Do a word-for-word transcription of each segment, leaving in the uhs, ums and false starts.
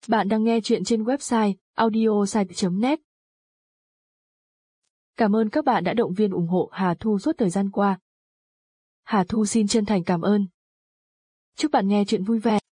Bạn đang nghe chuyện trên website audiosite chấm net. Cảm ơn các bạn đã động viên ủng hộ Hà Thu suốt thời gian qua. Hà Thu xin chân thành cảm ơn. Chúc bạn nghe chuyện vui vẻ.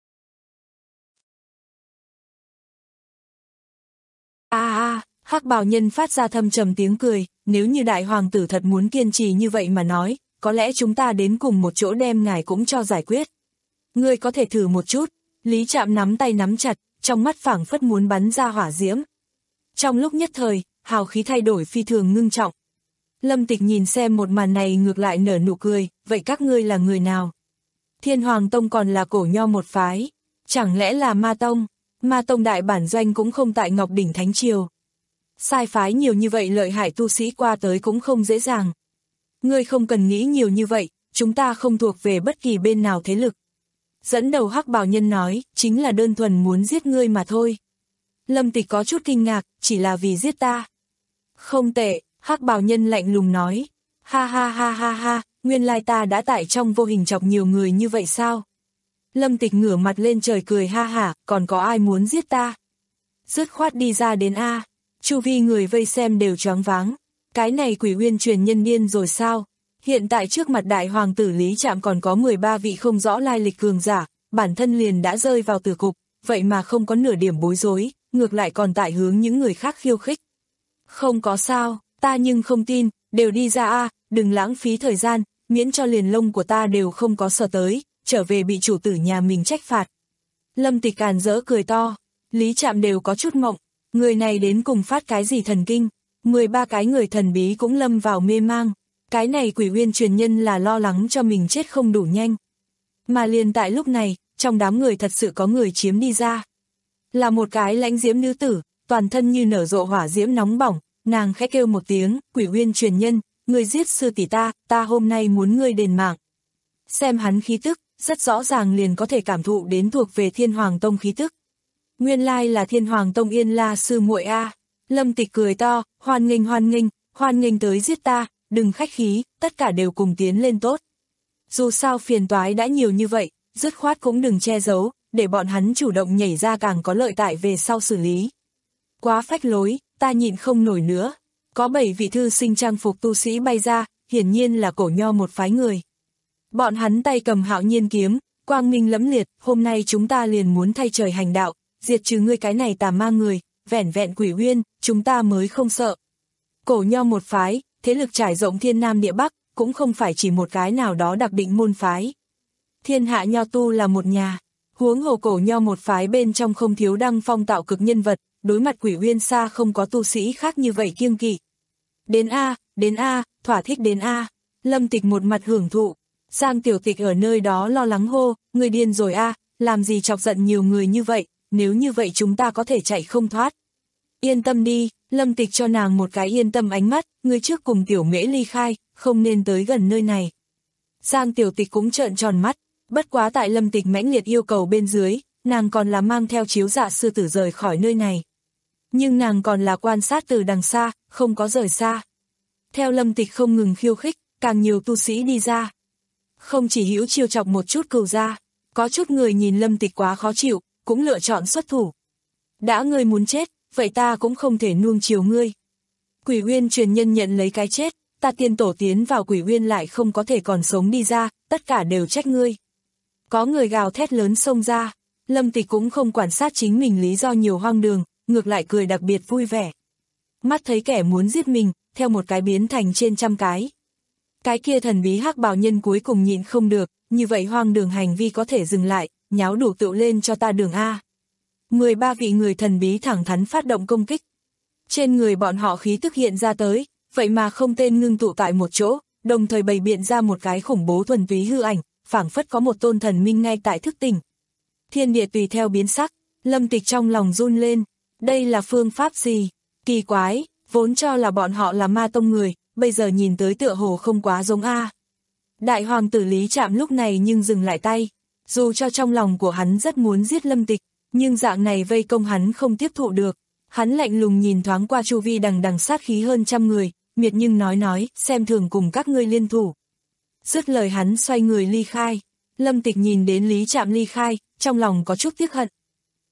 A a, Hắc Bào Nhân phát ra thâm trầm tiếng cười, nếu như đại hoàng tử thật muốn kiên trì như vậy mà nói, có lẽ chúng ta đến cùng một chỗ đem ngài cũng cho giải quyết. Ngươi có thể thử một chút. Lý Trạm nắm tay nắm chặt, trong mắt phảng phất muốn bắn ra hỏa diễm. Trong lúc nhất thời, hào khí thay đổi phi thường ngưng trọng. Lâm Tịch nhìn xem một màn này ngược lại nở nụ cười, vậy các ngươi là người nào? Thiên Hoàng Tông còn là cổ nho một phái, chẳng lẽ là Ma Tông? Ma Tông đại bản doanh cũng không tại Ngọc Đỉnh Thánh Triều. Sai phái nhiều như vậy lợi hại tu sĩ qua tới cũng không dễ dàng. Ngươi không cần nghĩ nhiều như vậy, chúng ta không thuộc về bất kỳ bên nào thế lực. Dẫn đầu Hắc Bào Nhân nói, chính là đơn thuần muốn giết ngươi mà thôi. Lâm Tịch có chút kinh ngạc, chỉ là vì giết ta. Không tệ, Hắc Bào Nhân lạnh lùng nói. Ha ha ha ha ha, nguyên lai ta đã tại trong vô hình chọc nhiều người như vậy sao? Lâm Tịch ngửa mặt lên trời cười ha hả, còn có ai muốn giết ta? Dứt khoát đi ra đến A, chu vi người vây xem đều choáng váng. Cái này Quỷ Uyên truyền nhân điên rồi sao? Hiện tại trước mặt đại hoàng tử Lý Trạm còn có mười ba vị không rõ lai lịch cường giả, bản thân liền đã rơi vào tử cục, vậy mà không có nửa điểm bối rối, ngược lại còn tại hướng những người khác khiêu khích. Không có sao, ta nhưng không tin, đều đi ra a, đừng lãng phí thời gian, miễn cho liền lông của ta đều không có sờ tới, trở về bị chủ tử nhà mình trách phạt. Lâm Tịch càn rỡ cười to, Lý Trạm đều có chút mộng, người này đến cùng phát cái gì thần kinh, mười ba cái người thần bí cũng lâm vào mê mang. Cái này Quỷ Uyên truyền nhân là lo lắng cho mình chết không đủ nhanh. Mà liền tại lúc này, trong đám người thật sự có người chiếm đi ra. Là một cái lãnh diễm nữ tử, toàn thân như nở rộ hỏa diễm nóng bỏng, nàng khẽ kêu một tiếng, Quỷ Uyên truyền nhân, ngươi giết sư tỷ ta, ta hôm nay muốn ngươi đền mạng. Xem hắn khí tức, rất rõ ràng liền có thể cảm thụ đến thuộc về Thiên Hoàng Tông khí tức. Nguyên lai là Thiên Hoàng Tông Yên La sư muội a. Lâm Tịch cười to, hoan nghênh hoan nghênh, hoan nghênh tới giết ta. Đừng khách khí, tất cả đều cùng tiến lên tốt. Dù sao phiền toái đã nhiều như vậy, dứt khoát cũng đừng che giấu, để bọn hắn chủ động nhảy ra càng có lợi tại về sau xử lý. Quá phách lối, ta nhịn không nổi nữa. Có bảy vị thư sinh trang phục tu sĩ bay ra, hiển nhiên là cổ nho một phái người. Bọn hắn tay cầm Hạo Nhiên kiếm, quang minh lẫm liệt, hôm nay chúng ta liền muốn thay trời hành đạo, diệt trừ ngươi cái này tà ma người, vẻn vẹn Quỷ Uyên, chúng ta mới không sợ. Cổ nho một phái, thế lực trải rộng thiên nam địa bắc, cũng không phải chỉ một cái nào đó đặc định môn phái. Thiên hạ nho tu là một nhà, huống hồ cổ nho một phái bên trong không thiếu đăng phong tạo cực nhân vật, đối mặt Quỷ Uyên xa không có tu sĩ khác như vậy kiêng kỵ. Đến A, đến A, thỏa thích đến A, Lâm Tịch một mặt hưởng thụ, Giang Tiểu Tịch ở nơi đó lo lắng hô, người điên rồi A, làm gì chọc giận nhiều người như vậy, nếu như vậy chúng ta có thể chạy không thoát. Yên tâm đi, Lâm Tịch cho nàng một cái yên tâm ánh mắt, ngươi trước cùng Tiểu Mễ ly khai, không nên tới gần nơi này. Giang Tiểu Tịch cũng trợn tròn mắt, bất quá tại Lâm Tịch mãnh liệt yêu cầu bên dưới, nàng còn là mang theo chiếu dạ sư tử rời khỏi nơi này. Nhưng nàng còn là quan sát từ đằng xa, không có rời xa. Theo Lâm Tịch không ngừng khiêu khích, càng nhiều tu sĩ đi ra. Không chỉ hữu chiêu chọc một chút cừu ra, có chút người nhìn Lâm Tịch quá khó chịu, cũng lựa chọn xuất thủ. Đã ngươi muốn chết, vậy ta cũng không thể nuông chiều ngươi. Quỷ Uyên truyền nhân nhận lấy cái chết, ta tiên tổ tiến vào Quỷ Uyên lại không có thể còn sống đi ra, tất cả đều trách ngươi. Có người gào thét lớn xông ra, Lâm Tịch cũng không quản sát chính mình lý do nhiều hoang đường, ngược lại cười đặc biệt vui vẻ. Mắt thấy kẻ muốn giết mình, theo một cái biến thành trên trăm cái. Cái kia thần bí Hắc Bào Nhân cuối cùng nhịn không được, như vậy hoang đường hành vi có thể dừng lại, nháo đủ tựu lên cho ta đường A. mười ba vị người thần bí thẳng thắn phát động công kích. Trên người bọn họ khí tức hiện ra tới, vậy mà không tên ngưng tụ tại một chỗ, đồng thời bày biện ra một cái khủng bố thuần túy hư ảnh, phảng phất có một tôn thần minh ngay tại thức tỉnh. Thiên địa tùy theo biến sắc, Lâm Tịch trong lòng run lên, đây là phương pháp gì? Kỳ quái, vốn cho là bọn họ là Ma Tông người, bây giờ nhìn tới tựa hồ không quá giống A. Đại hoàng tử Lý Trạm lúc này nhưng dừng lại tay, dù cho trong lòng của hắn rất muốn giết Lâm Tịch, nhưng dạng này vây công hắn không tiếp thụ được. Hắn lạnh lùng nhìn thoáng qua chu vi đằng đằng sát khí hơn trăm người, miệt nhưng nói nói, xem thường cùng các ngươi liên thủ. Dứt lời hắn xoay người ly khai, Lâm Tịch nhìn đến Lý Trạm ly khai, trong lòng có chút tiếc hận.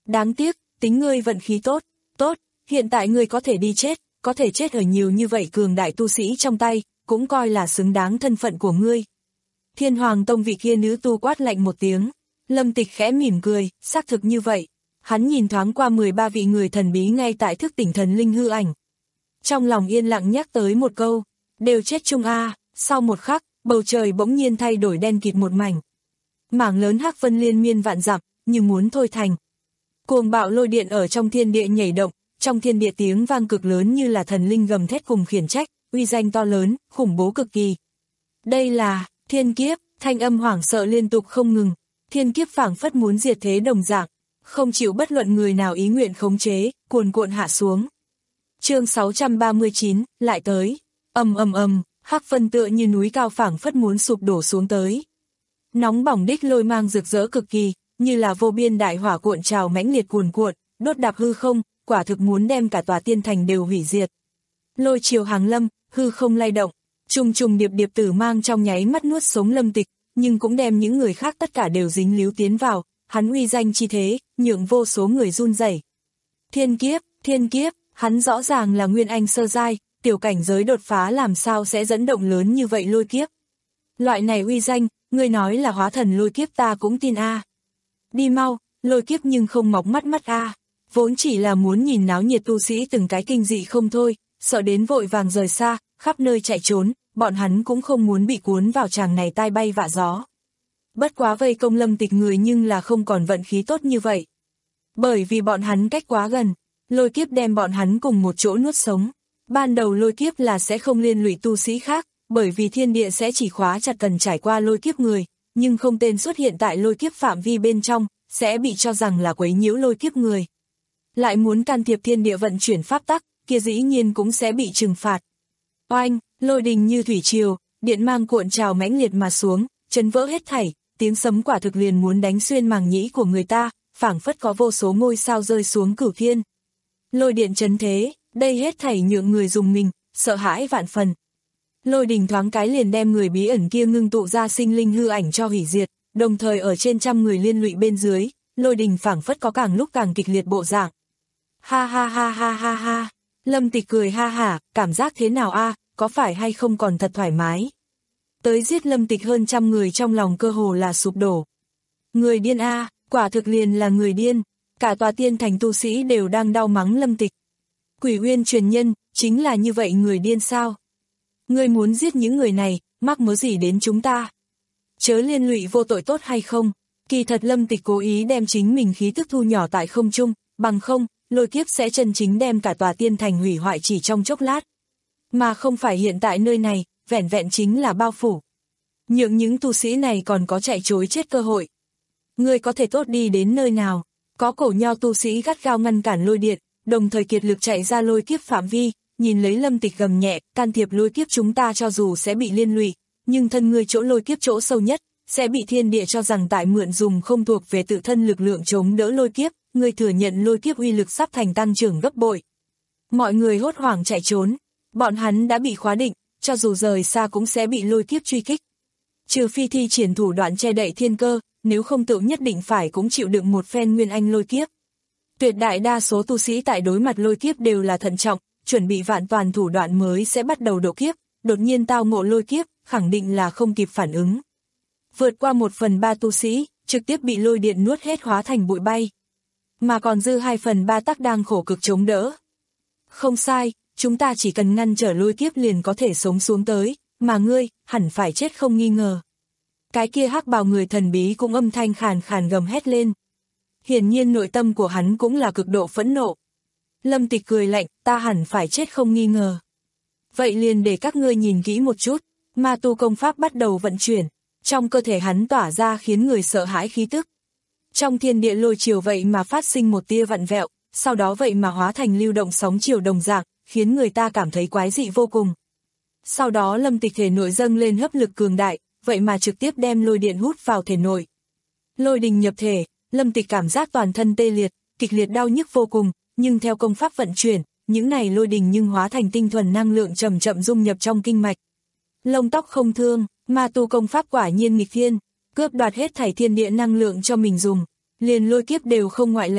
Đáng tiếc, tính ngươi vận khí tốt, tốt, hiện tại ngươi có thể đi chết, có thể chết ở nhiều như vậy cường đại tu sĩ trong tay, cũng coi là xứng đáng thân phận của ngươi. Thiên Hoàng Tông vị kia nữ tu quát lạnh một tiếng, Lâm Tịch khẽ mỉm cười, xác thực như vậy. Hắn nhìn thoáng qua mười ba vị người thần bí ngay tại thức tỉnh thần linh hư ảnh. Trong lòng yên lặng nhắc tới một câu, đều chết chung a. Sau một khắc, bầu trời bỗng nhiên thay đổi đen kịt một mảnh. Mảng lớn hắc vân liên miên vạn dặm, như muốn thôi thành. Cuồng bạo lôi điện ở trong thiên địa nhảy động, trong thiên địa tiếng vang cực lớn như là thần linh gầm thét cùng khiển trách, uy danh to lớn, khủng bố cực kỳ. Đây là thiên kiếp, thanh âm hoảng sợ liên tục không ngừng, thiên kiếp phảng phất muốn diệt thế đồng dạng, không chịu bất luận người nào ý nguyện khống chế, cuồn cuộn hạ xuống. Chương sáu trăm ba mươi chín, lại tới. Ầm ầm ầm, hắc vân tựa như núi cao phảng phất muốn sụp đổ xuống tới. Nóng bỏng đích lôi mang rực rỡ cực kỳ, như là vô biên đại hỏa cuộn trào mãnh liệt cuồn cuộn, đốt đạp hư không, quả thực muốn đem cả tòa tiên thành đều hủy diệt. Lôi chiều hàng lâm, hư không lay động, trùng trùng điệp điệp tử mang trong nháy mắt nuốt sống Lâm Tịch, nhưng cũng đem những người khác tất cả đều dính líu tiến vào, hắn uy danh chi thế, nhượng vô số người run rẩy. Thiên kiếp, thiên kiếp, hắn rõ ràng là nguyên anh sơ giai, tiểu cảnh giới đột phá làm sao sẽ dẫn động lớn như vậy lôi kiếp. Loại này uy danh, người nói là hóa thần lôi kiếp ta cũng tin a. Đi mau, lôi kiếp nhưng không mọc mắt mắt a. Vốn chỉ là muốn nhìn náo nhiệt tu sĩ từng cái kinh dị không thôi, sợ đến vội vàng rời xa, khắp nơi chạy trốn, bọn hắn cũng không muốn bị cuốn vào tràng này tai bay vạ gió. Bất quá vây công Lâm Tịch người nhưng là không còn vận khí tốt như vậy. Bởi vì bọn hắn cách quá gần, lôi kiếp đem bọn hắn cùng một chỗ nuốt sống. Ban đầu lôi kiếp là sẽ không liên lụy tu sĩ khác, bởi vì thiên địa sẽ chỉ khóa chặt cần trải qua lôi kiếp người, nhưng không tên xuất hiện tại lôi kiếp phạm vi bên trong, sẽ bị cho rằng là quấy nhiễu lôi kiếp người. Lại muốn can thiệp thiên địa vận chuyển pháp tắc, kia dĩ nhiên cũng sẽ bị trừng phạt. Oanh, lôi đình như thủy triều, điện mang cuộn trào mãnh liệt mà xuống, chấn vỡ hết thảy, tiếng sấm quả thực liền muốn đánh xuyên màng nhĩ của người ta, phảng phất có vô số ngôi sao rơi xuống cửu thiên. Lôi điện chấn thế, đây hết thảy nhượng người dùng mình, sợ hãi vạn phần. Lôi đình thoáng cái liền đem người bí ẩn kia ngưng tụ ra sinh linh hư ảnh cho hủy diệt, đồng thời ở trên trăm người liên lụy bên dưới, lôi đình phảng phất có càng lúc càng kịch liệt bộ dạng. Ha ha ha ha ha ha, Lâm Tịch cười ha hả, cảm giác thế nào a, có phải hay không còn thật thoải mái. Tới giết Lâm Tịch hơn trăm người trong lòng cơ hồ là sụp đổ. Người điên a, quả thực liền là người điên, cả tòa tiên thành tu sĩ đều đang đau mắng Lâm Tịch. Quỷ Uyên truyền nhân, chính là như vậy người điên sao? Ngươi muốn giết những người này, mắc mớ gì đến chúng ta? Chớ liên lụy vô tội tốt hay không? Kỳ thật Lâm Tịch cố ý đem chính mình khí tức thu nhỏ tại không trung, bằng không, lôi kiếp sẽ chân chính đem cả tòa tiên thành hủy hoại chỉ trong chốc lát. Mà không phải hiện tại nơi này, vẻn vẹn chính là bao phủ. Nhượng những tu sĩ này còn có chạy trối chết cơ hội. Ngươi có thể tốt đi đến nơi nào? Có cổ nho tu sĩ gắt gao ngăn cản lôi điện, đồng thời kiệt lực chạy ra lôi kiếp phạm vi, nhìn lấy Lâm Tịch gầm nhẹ, can thiệp lôi kiếp chúng ta cho dù sẽ bị liên lụy, nhưng thân ngươi chỗ lôi kiếp chỗ sâu nhất, sẽ bị thiên địa cho rằng tại mượn dùng không thuộc về tự thân lực lượng chống đỡ lôi kiếp, ngươi thừa nhận lôi kiếp uy lực sắp thành tăng trưởng gấp bội. Mọi người hốt hoảng chạy trốn, bọn hắn đã bị khóa định, cho dù rời xa cũng sẽ bị lôi kiếp truy kích. Trừ phi thi triển thủ đoạn che đậy thiên cơ, nếu không tự nhất định phải cũng chịu đựng một phen nguyên anh lôi kiếp. Tuyệt đại đa số tu sĩ tại đối mặt lôi kiếp đều là thận trọng, chuẩn bị vạn toàn thủ đoạn mới sẽ bắt đầu độ kiếp, đột nhiên tao ngộ lôi kiếp, khẳng định là không kịp phản ứng. Vượt qua một phần ba tu sĩ, trực tiếp bị lôi điện nuốt hết hóa thành bụi bay. Mà còn dư hai phần ba tắc đang khổ cực chống đỡ. Không sai, chúng ta chỉ cần ngăn trở lôi kiếp liền có thể sống xuống tới, mà ngươi, hẳn phải chết không nghi ngờ. Cái kia hắc bào người thần bí cũng âm thanh khàn khàn gầm hét lên. Hiển nhiên nội tâm của hắn cũng là cực độ phẫn nộ. Lâm Tịch cười lạnh, ta hẳn phải chết không nghi ngờ. Vậy liền để các ngươi nhìn kỹ một chút, ma tu công pháp bắt đầu vận chuyển, trong cơ thể hắn tỏa ra khiến người sợ hãi khí tức. Trong thiên địa lôi chiều vậy mà phát sinh một tia vặn vẹo, sau đó vậy mà hóa thành lưu động sóng chiều đồng dạng, khiến người ta cảm thấy quái dị vô cùng. Sau đó Lâm Tịch thể nội dâng lên hấp lực cường đại, vậy mà trực tiếp đem lôi điện hút vào thể nội. Lôi đình nhập thể, Lâm Tịch cảm giác toàn thân tê liệt, kịch liệt đau nhức vô cùng, nhưng theo công pháp vận chuyển, những này lôi đình nhưng hóa thành tinh thuần năng lượng chậm chậm dung nhập trong kinh mạch. Lông tóc không thương, ma tu công pháp quả nhiên nghịch thiên, cướp đoạt hết thảy thiên địa năng lượng cho mình dùng, liền lôi kiếp đều không ngoại lệ.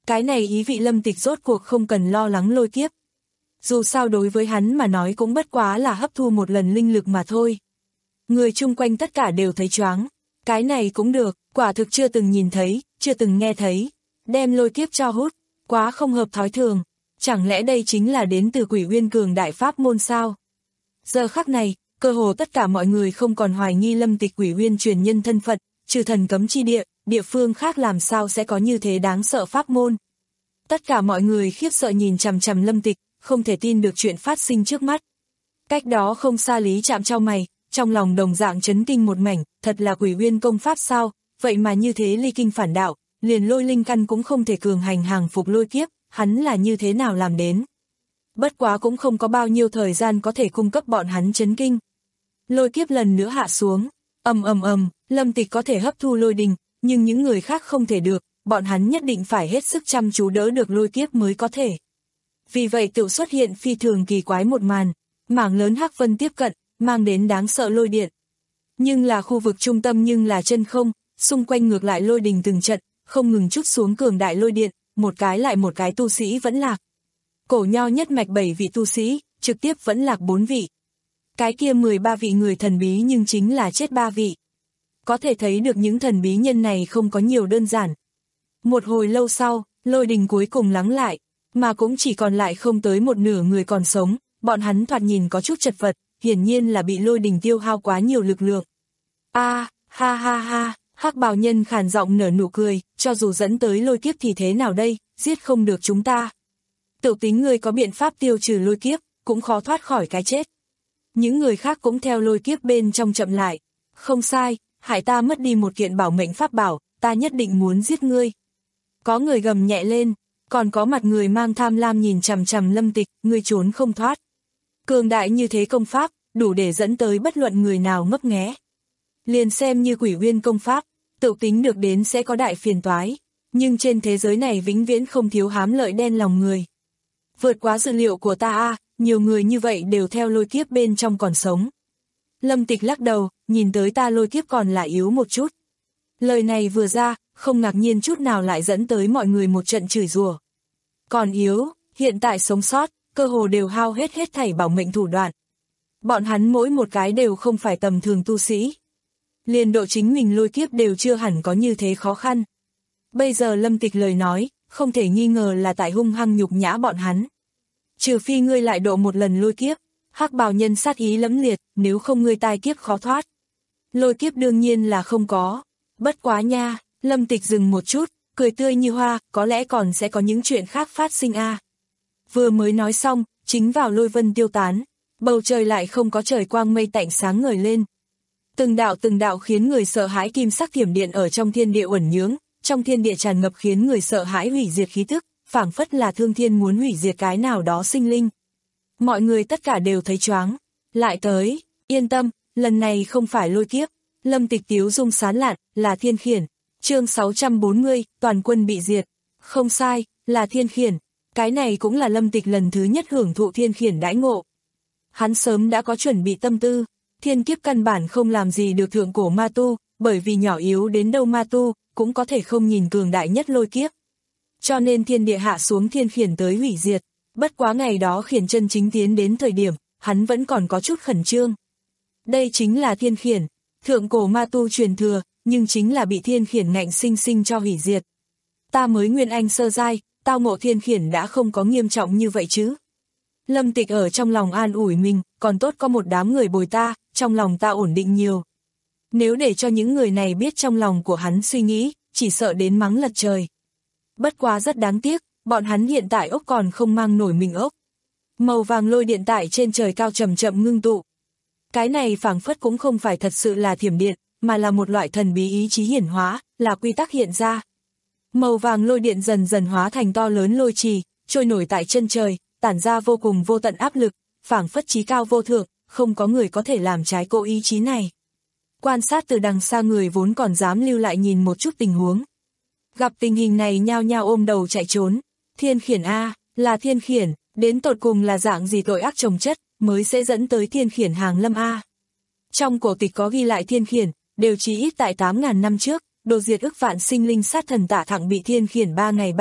Cái này ý vị Lâm Tịch rốt cuộc không cần lo lắng lôi kiếp. Dù sao đối với hắn mà nói cũng bất quá là hấp thu một lần linh lực mà thôi. Người chung quanh tất cả đều thấy choáng. Cái này cũng được, quả thực chưa từng nhìn thấy, chưa từng nghe thấy. Đem lôi kiếp cho hút, quá không hợp thói thường. Chẳng lẽ đây chính là đến từ Quỷ Uyên cường đại pháp môn sao? Giờ khắc này, cơ hồ tất cả mọi người không còn hoài nghi Lâm Tịch Quỷ Uyên truyền nhân thân phận, trừ thần cấm chi địa, địa phương khác làm sao sẽ có như thế đáng sợ pháp môn. Tất cả mọi người khiếp sợ nhìn chằm chằm Lâm Tịch, không thể tin được chuyện phát sinh trước mắt. Cách đó không xa Lý Trạm chau mày, trong lòng đồng dạng chấn kinh một mảnh, thật là Quỷ Uyên công pháp sao, vậy mà như thế ly kinh phản đạo, liền lôi linh căn cũng không thể cường hành hàng phục lôi kiếp, hắn là như thế nào làm đến. Bất quá cũng không có bao nhiêu thời gian có thể cung cấp bọn hắn chấn kinh. Lôi kiếp lần nữa hạ xuống, ầm ầm ầm, Lâm Tịch có thể hấp thu lôi đình, nhưng những người khác không thể được, bọn hắn nhất định phải hết sức chăm chú đỡ được lôi kiếp mới có thể. Vì vậy tự xuất hiện phi thường kỳ quái một màn, mảng lớn hắc vân tiếp cận, mang đến đáng sợ lôi điện. Nhưng là khu vực trung tâm nhưng là chân không, xung quanh ngược lại lôi đình từng trận, không ngừng trút xuống cường đại lôi điện, một cái lại một cái tu sĩ vẫn lạc. Cổ Nho nhất mạch bảy vị tu sĩ, trực tiếp vẫn lạc bốn vị. Cái kia mười ba vị người thần bí nhưng chính là chết ba vị. Có thể thấy được những thần bí nhân này không có nhiều đơn giản. Một hồi lâu sau, lôi đình cuối cùng lắng lại, mà cũng chỉ còn lại không tới một nửa người còn sống, bọn hắn thoạt nhìn có chút chật vật, hiển nhiên là bị lôi đình tiêu hao quá nhiều lực lượng. A, ha ha ha, hắc bào nhân khàn giọng nở nụ cười, cho dù dẫn tới lôi kiếp thì thế nào đây, giết không được chúng ta. Tự tính người có biện pháp tiêu trừ lôi kiếp, cũng khó thoát khỏi cái chết. Những người khác cũng theo lôi kiếp bên trong chậm lại. Không sai, hại ta mất đi một kiện bảo mệnh pháp bảo, ta nhất định muốn giết ngươi. Có người gầm nhẹ lên, còn có mặt người mang tham lam nhìn chằm chằm Lâm Tịch, ngươi trốn không thoát. Cường đại như thế công pháp, đủ để dẫn tới bất luận người nào ngấp nghé. Liền xem như Quỷ Uyên công pháp, tự tính được đến sẽ có đại phiền toái, nhưng trên thế giới này vĩnh viễn không thiếu hám lợi đen lòng người. Vượt quá dự liệu của ta a, nhiều người như vậy đều theo lôi kiếp bên trong còn sống. Lâm Tịch lắc đầu, nhìn tới ta lôi kiếp còn lại yếu một chút. Lời này vừa ra, không ngạc nhiên chút nào lại dẫn tới mọi người một trận chửi rủa. Còn yếu, hiện tại sống sót, cơ hồ đều hao hết hết thảy bảo mệnh thủ đoạn. Bọn hắn mỗi một cái đều không phải tầm thường tu sĩ. Liền độ chính mình lôi kiếp đều chưa hẳn có như thế khó khăn. Bây giờ Lâm Tịch lời nói, không thể nghi ngờ là tại hung hăng nhục nhã bọn hắn. Trừ phi ngươi lại độ một lần lôi kiếp, hắc bào nhân sát ý lẫm liệt, nếu không ngươi tai kiếp khó thoát. Lôi kiếp đương nhiên là không có. Bất quá nha, Lâm Tịch dừng một chút, cười tươi như hoa, có lẽ còn sẽ có những chuyện khác phát sinh a. À. Vừa mới nói xong, chính vào lôi vân tiêu tán, bầu trời lại không có trời quang mây tạnh sáng ngời lên. Từng đạo từng đạo khiến người sợ hãi kim sắc thiểm điện ở trong thiên địa uẩn nhướng, trong thiên địa tràn ngập khiến người sợ hãi hủy diệt khí tức, phảng phất là thương thiên muốn hủy diệt cái nào đó sinh linh. Mọi người tất cả đều thấy choáng, lại tới, yên tâm, lần này không phải lôi kiếp. Lâm Tịch tiếu dung sán lạn, là thiên khiển. Chương sáu trăm bốn mươi, toàn quân bị diệt. Không sai, là thiên khiển. Cái này cũng là Lâm Tịch lần thứ nhất hưởng thụ thiên khiển đãi ngộ. Hắn sớm đã có chuẩn bị tâm tư, thiên kiếp căn bản không làm gì được thượng cổ ma tu, bởi vì nhỏ yếu đến đâu ma tu, cũng có thể không nhìn cường đại nhất lôi kiếp. Cho nên thiên địa hạ xuống thiên khiển tới hủy diệt. Bất quá ngày đó khiển chân chính tiến đến thời điểm, hắn vẫn còn có chút khẩn trương. Đây chính là thiên khiển. Thượng cổ ma tu truyền thừa, nhưng chính là bị thiên khiển ngạnh sinh sinh cho hủy diệt. Ta mới nguyên anh sơ giai, tao ngộ thiên khiển đã không có nghiêm trọng như vậy chứ. Lâm Tịch ở trong lòng an ủi mình, còn tốt có một đám người bồi ta, trong lòng ta ổn định nhiều. Nếu để cho những người này biết trong lòng của hắn suy nghĩ, chỉ sợ đến mắng lật trời. Bất quá rất đáng tiếc, bọn hắn hiện tại ốc còn không mang nổi mình ốc. Màu vàng lôi điện tại trên trời cao chậm chậm ngưng tụ. Cái này phảng phất cũng không phải thật sự là thiểm điện, mà là một loại thần bí ý chí hiển hóa, là quy tắc hiện ra. Màu vàng lôi điện dần dần hóa thành to lớn lôi trì, trôi nổi tại chân trời, tản ra vô cùng vô tận áp lực, phảng phất chí cao vô thượng, không có người có thể làm trái cô ý chí này. Quan sát từ đằng xa người vốn còn dám lưu lại nhìn một chút tình huống. Gặp tình hình này nhao nhao ôm đầu chạy trốn. Thiên khiển A, là thiên khiển, đến tột cùng là dạng gì tội ác chồng chất, mới sẽ dẫn tới thiên khiển hàng lâm A. Trong cổ tịch có ghi lại thiên khiển, đều chỉ ít tại tám ngàn năm trước, đồ diệt ức vạn sinh linh sát thần Tạ Thẳng bị thiên khiển ba ngày ba đêm,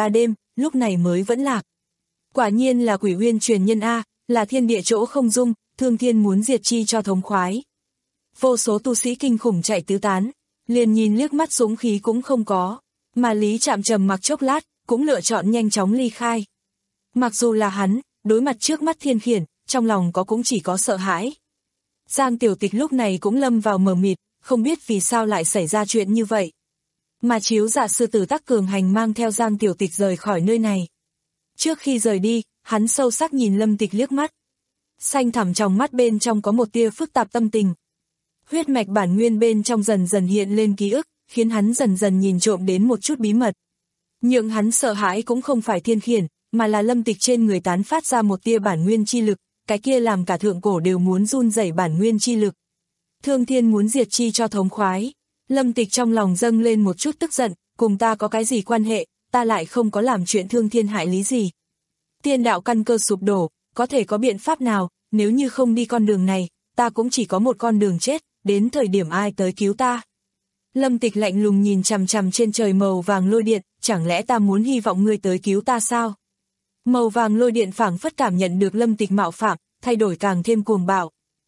lúc này mới vẫn lạc. Quả nhiên là Quỷ Uyên truyền nhân a, là thiên địa chỗ không dung, thương thiên muốn diệt chi cho thống khoái. Vô số tu sĩ kinh khủng chạy tứ tán, liền nhìn liếc mắt dũng khí cũng không có, mà Lý Trạm trầm mặc chốc lát, cũng lựa chọn nhanh chóng ly khai. Mặc dù là hắn, đối mặt trước mắt Thiên Khiển, trong lòng có cũng chỉ có sợ hãi. Giang Tiểu Tịch lúc này cũng lâm vào mờ mịt, không biết vì sao lại xảy ra chuyện như vậy. Mà Chiếu Dạ sư tử Tắc Cường Hành mang theo Giang Tiểu Tịch rời khỏi nơi này. Trước khi rời đi, hắn sâu sắc nhìn Lâm Tịch liếc mắt. Xanh thẳm trong mắt bên trong có một tia phức tạp tâm tình. Huyết mạch bản nguyên bên trong dần dần hiện lên ký ức, khiến hắn dần dần nhìn trộm đến một chút bí mật. Nhưng hắn sợ hãi cũng không phải Thiên Khiển, mà là Lâm Tịch trên người tán phát ra một tia bản nguyên chi lực, cái kia làm cả thượng cổ đều muốn run rẩy bản nguyên chi lực. Thương thiên muốn diệt chi cho thống khoái. Lâm Tịch trong lòng dâng lên một chút tức giận, cùng ta có cái gì quan hệ, ta lại không có làm chuyện thương thiên hại lý gì. Tiên đạo căn cơ sụp đổ, có thể có biện pháp nào, nếu như không đi con đường này, ta cũng chỉ có một con đường chết, đến thời điểm ai tới cứu ta. Lâm Tịch lạnh lùng nhìn chằm chằm trên trời màu vàng lôi điện, chẳng lẽ ta muốn hy vọng ngươi tới cứu ta sao? Màu vàng lôi điện phảng phất cảm nhận được Lâm Tịch mạo phạm, thay đổi càng thêm cuồng bạo.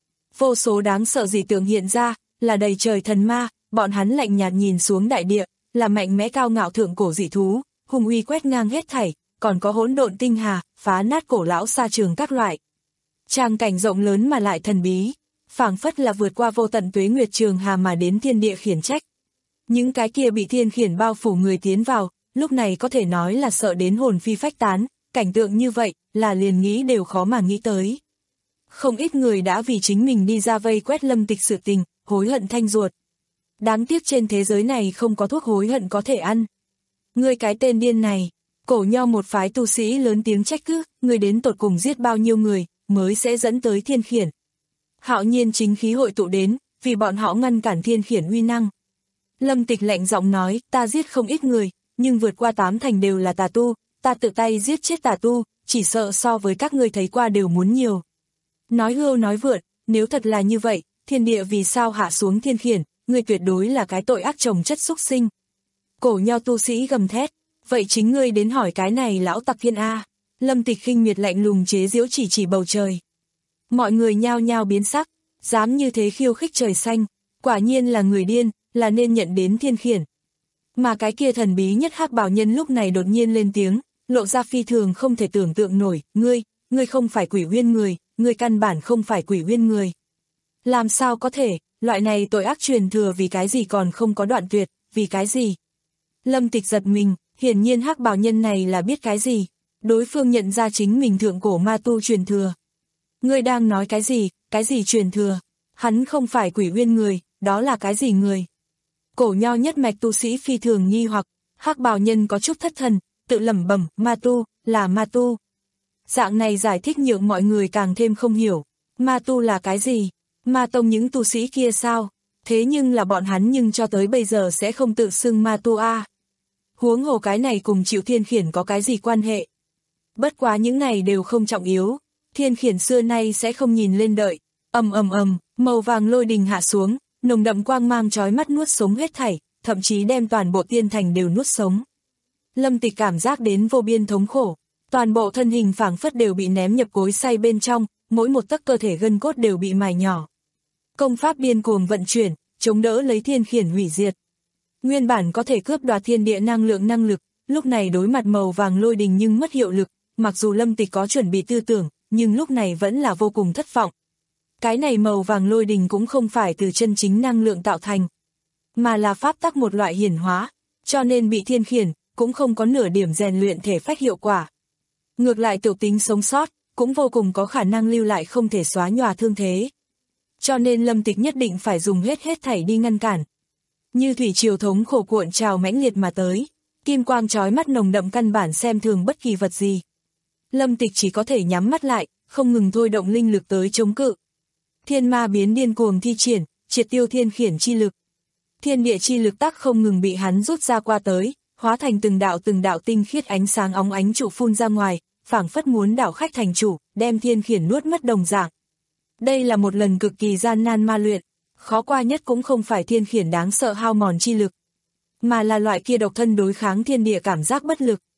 Vô số đáng sợ dị tượng hiện ra, là đầy trời thần ma, bọn hắn lạnh nhạt nhìn xuống đại địa, là mạnh mẽ cao ngạo thượng cổ dị thú, hung uy quét ngang hết thảy, còn có hỗn độn tinh hà, phá nát cổ lão sa trường các loại. Tràng cảnh rộng lớn mà lại thần bí, phảng phất là vượt qua vô tận tuế nguyệt trường hà mà đến thiên địa khiển trách. Những cái kia bị thiên khiển bao phủ người tiến vào, lúc này có thể nói là sợ đến hồn phi phách tán, cảnh tượng như vậy, là liền nghĩ đều khó mà nghĩ tới. Không ít người đã vì chính mình đi ra vây quét Lâm Tịch sự tình, hối hận thanh ruột. Đáng tiếc trên thế giới này không có thuốc hối hận có thể ăn. Ngươi cái tên điên này, Cổ Nho một phái tu sĩ lớn tiếng trách cứ, ngươi đến tột cùng giết bao nhiêu người, mới sẽ dẫn tới thiên khiển. Hạo nhiên chính khí hội tụ đến, vì bọn họ ngăn cản thiên khiển uy năng. Lâm Tịch lạnh giọng nói, ta giết không ít người, nhưng vượt qua tám thành đều là tà tu, ta tự tay giết chết tà tu, chỉ sợ so với các ngươi thấy qua đều muốn nhiều. Nói hưu nói vượn, nếu thật là như vậy, thiên địa vì sao hạ xuống thiên khiển, ngươi tuyệt đối là cái tội ác chồng chất xúc sinh. Cổ Nho tu sĩ gầm thét, vậy chính ngươi đến hỏi cái này lão tặc thiên A. Lâm Tịch khinh miệt lạnh lùng chế giễu chỉ chỉ bầu trời. Mọi người nhao nhao biến sắc, dám như thế khiêu khích trời xanh, quả nhiên là người điên, là nên nhận đến thiên khiển. Mà cái kia thần bí nhất hắc bào nhân lúc này đột nhiên lên tiếng, lộ ra phi thường không thể tưởng tượng nổi, ngươi, ngươi không phải Quỷ Uyên người, ngươi căn bản không phải Quỷ Uyên người. Làm sao có thể, loại này tội ác truyền thừa vì cái gì còn không có đoạn tuyệt, vì cái gì? Lâm Tịch giật mình, hiển nhiên hắc bào nhân này là biết cái gì, đối phương nhận ra chính mình thượng cổ ma tu truyền thừa. Ngươi đang nói cái gì, cái gì truyền thừa? Hắn không phải Quỷ Uyên người, đó là cái gì người? Cổ Nho nhất mạch tu sĩ phi thường nghi hoặc, hắc bào nhân có chút thất thần, tự lẩm bẩm, ma tu, là ma tu. Dạng này giải thích nhượng mọi người càng thêm không hiểu, ma tu là cái gì? Ma tông những tu sĩ kia sao? Thế nhưng là bọn hắn nhưng cho tới bây giờ sẽ không tự xưng ma tu a. Huống hồ cái này cùng chịu thiên khiển có cái gì quan hệ? Bất quá những này đều không trọng yếu, thiên khiển xưa nay sẽ không nhìn lên đợi. Ầm ầm ầm, màu vàng lôi đình hạ xuống, nồng đậm quang mang chói mắt nuốt sống hết thảy, thậm chí đem toàn bộ tiên thành đều nuốt sống. Lâm Tịch cảm giác đến vô biên thống khổ, toàn bộ thân hình phảng phất đều bị ném nhập cối xay bên trong, mỗi một tấc cơ thể gân cốt đều bị mài nhỏ. Công pháp điên cuồng vận chuyển, chống đỡ lấy thiên khiển hủy diệt. Nguyên bản có thể cướp đoạt thiên địa năng lượng năng lực, lúc này đối mặt màu vàng lôi đình nhưng mất hiệu lực, mặc dù Lâm Tịch có chuẩn bị tư tưởng, nhưng lúc này vẫn là vô cùng thất vọng. Cái này màu vàng lôi đình cũng không phải từ chân chính năng lượng tạo thành, mà là pháp tắc một loại hiển hóa, cho nên bị thiên khiển, cũng không có nửa điểm rèn luyện thể phách hiệu quả. Ngược lại tiểu tính sống sót, cũng vô cùng có khả năng lưu lại không thể xóa nhòa thương thế. Cho nên Lâm Tịch nhất định phải dùng hết hết thảy đi ngăn cản. Như thủy triều thống khổ cuộn trào mãnh liệt mà tới, kim quang chói mắt nồng đậm căn bản xem thường bất kỳ vật gì. Lâm Tịch chỉ có thể nhắm mắt lại, không ngừng thôi động linh lực tới chống cự. Thiên ma biến điên cuồng thi triển, triệt tiêu thiên khiển chi lực. Thiên địa chi lực tắc không ngừng bị hắn rút ra qua tới, hóa thành từng đạo từng đạo tinh khiết ánh sáng óng ánh trụ phun ra ngoài, phảng phất muốn đảo khách thành chủ, đem thiên khiển nuốt mất đồng dạng. Đây là một lần cực kỳ gian nan ma luyện, khó qua nhất cũng không phải thiên khiển đáng sợ hao mòn chi lực, mà là loại kia độc thân đối kháng thiên địa cảm giác bất lực.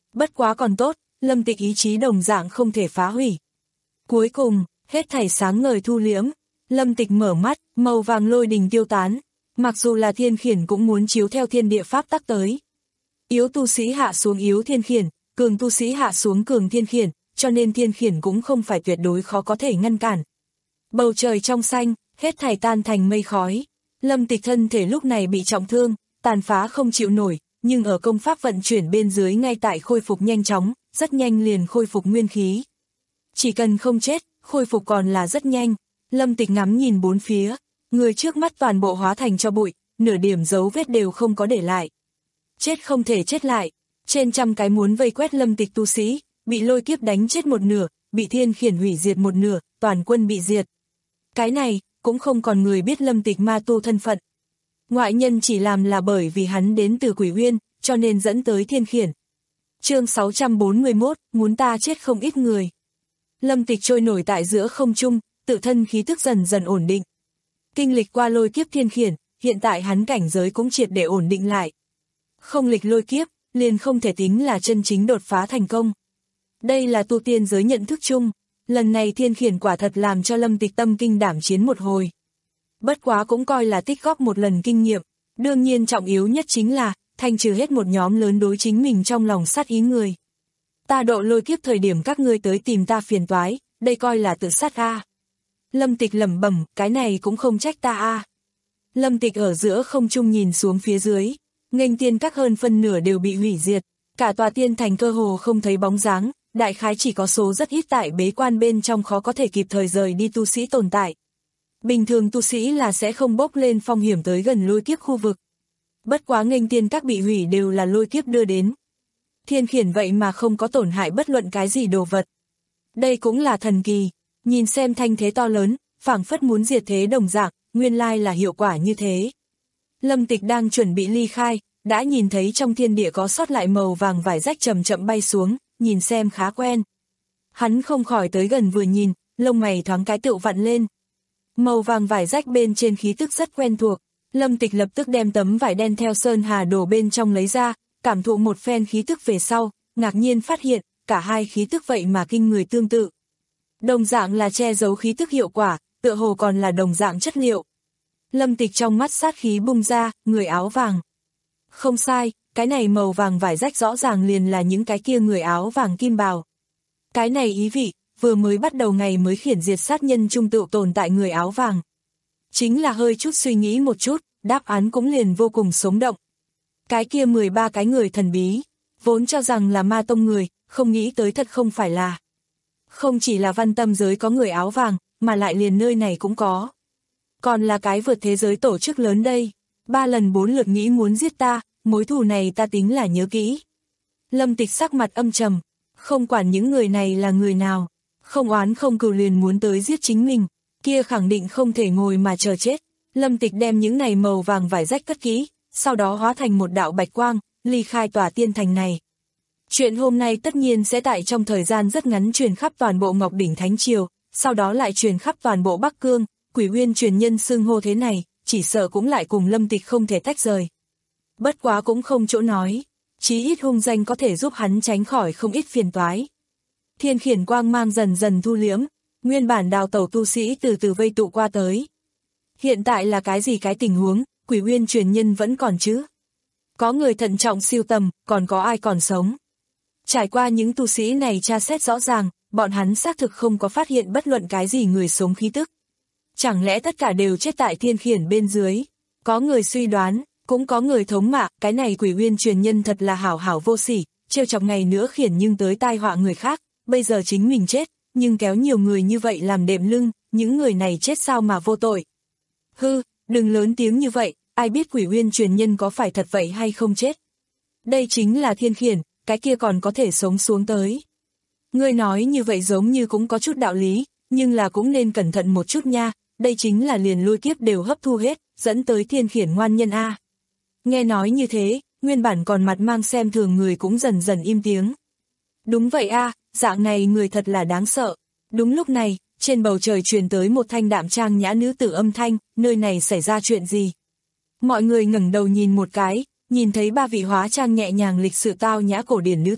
Bất quá còn tốt, Lâm Tịch ý chí đồng dạng không thể phá hủy. Cuối cùng, hết thảy sáng ngời thu liễm, Lâm Tịch mở mắt, màu vàng lôi đình tiêu tán, mặc dù là thiên khiển cũng muốn chiếu theo thiên địa pháp tắc tới. Yếu tu sĩ hạ xuống yếu thiên khiển, cường tu sĩ hạ xuống cường thiên khiển, cho nên thiên khiển cũng không phải tuyệt đối khó có thể ngăn cản. Bầu trời trong xanh, hết thảy tan thành mây khói. Lâm Tịch thân thể lúc này bị trọng thương, tàn phá không chịu nổi, nhưng ở công pháp vận chuyển bên dưới ngay tại khôi phục nhanh chóng, rất nhanh liền khôi phục nguyên khí. Chỉ cần không chết, khôi phục còn là rất nhanh. Lâm Tịch ngắm nhìn bốn phía, người trước mắt toàn bộ hóa thành cho bụi, nửa điểm dấu vết đều không có để lại. Chết không thể chết lại, trên trăm cái muốn vây quét Lâm Tịch tu sĩ, bị lôi kiếp đánh chết một nửa, bị thiên khiển hủy diệt một nửa, toàn quân bị diệt. Cái này, cũng không còn người biết Lâm Tịch ma tu thân phận. Ngoại nhân chỉ làm là bởi vì hắn đến từ Quỷ Uyên, cho nên dẫn tới thiên khiển. Chương sáu trăm bốn mươi mốt, muốn ta chết không ít người. Lâm Tịch trôi nổi tại giữa không trung, tự thân khí thức dần dần ổn định. Kinh lịch qua lôi kiếp thiên khiển, hiện tại hắn cảnh giới cũng triệt để ổn định lại. Không lịch lôi kiếp, liền không thể tính là chân chính đột phá thành công. Đây là tu tiên giới nhận thức chung, lần này thiên khiển quả thật làm cho Lâm Tịch tâm kinh đảm chiến một hồi. Bất quá cũng coi là tích góp một lần kinh nghiệm, đương nhiên trọng yếu nhất chính là, thanh trừ hết một nhóm lớn đối chính mình trong lòng sát ý người. Ta độ lôi kiếp thời điểm các ngươi tới tìm ta phiền toái, đây coi là tự sát a. Lâm Tịch lẩm bẩm, cái này cũng không trách ta a. Lâm Tịch ở giữa không trung nhìn xuống phía dưới, nghênh tiên các hơn phân nửa đều bị hủy diệt, cả tòa tiên thành cơ hồ không thấy bóng dáng, đại khái chỉ có số rất ít tại bế quan bên trong khó có thể kịp thời rời đi tu sĩ tồn tại. Bình thường tu sĩ là sẽ không bốc lên phong hiểm tới gần lôi kiếp khu vực. Bất quá nghênh tiên các bị hủy đều là lôi kiếp đưa đến. Thiên khiển vậy mà không có tổn hại bất luận cái gì đồ vật. Đây cũng là thần kỳ, nhìn xem thanh thế to lớn, phảng phất muốn diệt thế đồng dạng, nguyên lai là hiệu quả như thế. Lâm Tịch đang chuẩn bị ly khai, đã nhìn thấy trong thiên địa có sót lại màu vàng vải rách chậm chậm bay xuống, nhìn xem khá quen. Hắn không khỏi tới gần vừa nhìn, lông mày thoáng cái tựu vặn lên. Màu vàng vải rách bên trên khí tức rất quen thuộc, Lâm Tịch lập tức đem tấm vải đen theo sơn hà đổ bên trong lấy ra, cảm thụ một phen khí tức về sau, ngạc nhiên phát hiện, cả hai khí tức vậy mà kinh người tương tự. Đồng dạng là che giấu khí tức hiệu quả, tựa hồ còn là đồng dạng chất liệu. Lâm Tịch trong mắt sát khí bung ra, người áo vàng. Không sai, cái này màu vàng vải rách rõ ràng liền là những cái kia người áo vàng kim bào. Cái này ý vị, vừa mới bắt đầu ngày mới khiển diệt sát nhân trung tự tồn tại người áo vàng. Chính là hơi chút suy nghĩ một chút, đáp án cũng liền vô cùng sống động. Cái kia mười ba cái người thần bí, vốn cho rằng là ma tông người, không nghĩ tới thật không phải là. Không chỉ là Văn Tâm giới có người áo vàng, mà lại liền nơi này cũng có. Còn là cái vượt thế giới tổ chức lớn đây, ba lần bốn lượt nghĩ muốn giết ta, mối thù này ta tính là nhớ kỹ. Lâm Tịch sắc mặt âm trầm, không quản những người này là người nào, không oán không cừu liền muốn tới giết chính mình, kia khẳng định không thể ngồi mà chờ chết. Lâm Tịch đem những này màu vàng vải rách cất kỹ, sau đó hóa thành một đạo bạch quang, ly khai tòa tiên thành này. Chuyện hôm nay tất nhiên sẽ tại trong thời gian rất ngắn truyền khắp toàn bộ Ngọc Đỉnh Thánh Triều, sau đó lại truyền khắp toàn bộ Bắc Cương, Quỷ Uyên truyền nhân xưng hô thế này, chỉ sợ cũng lại cùng Lâm Tịch không thể tách rời. Bất quá cũng không chỗ nói, chí ít hung danh có thể giúp hắn tránh khỏi không ít phiền toái. Thiên khiển quang mang dần dần thu liễm, nguyên bản đào tẩu tu sĩ từ từ vây tụ qua tới. Hiện tại là cái gì cái tình huống, Quỷ Uyên truyền nhân vẫn còn chứ? Có người thận trọng siêu tầm, còn có ai còn sống? Trải qua những tu sĩ này tra xét rõ ràng, bọn hắn xác thực không có phát hiện bất luận cái gì người sống khí tức. Chẳng lẽ tất cả đều chết tại thiên khiển bên dưới? Có người suy đoán, cũng có người thống mạ, cái này Quỷ Uyên truyền nhân thật là hảo hảo vô sỉ, trêu chọc ngày nữa khiển nhưng tới tai họa người khác, bây giờ chính mình chết, nhưng kéo nhiều người như vậy làm đệm lưng, những người này chết sao mà vô tội. Hư, đừng lớn tiếng như vậy, ai biết Quỷ Uyên truyền nhân có phải thật vậy hay không chết. Đây chính là thiên khiển, cái kia còn có thể sống xuống tới. Ngươi nói như vậy giống như cũng có chút đạo lý, nhưng là cũng nên cẩn thận một chút nha, đây chính là liền lôi kiếp đều hấp thu hết, dẫn tới thiên khiển ngoan nhân a. Nghe nói như thế, nguyên bản còn mặt mang xem thường người cũng dần dần im tiếng. Đúng vậy a, dạng này người thật là đáng sợ. Đúng lúc này, trên bầu trời truyền tới một thanh đạm trang nhã nữ tử âm thanh, nơi này xảy ra chuyện gì? Mọi người ngẩng đầu nhìn một cái, nhìn thấy ba vị hóa trang nhẹ nhàng lịch sự tao nhã cổ điển nữ tu,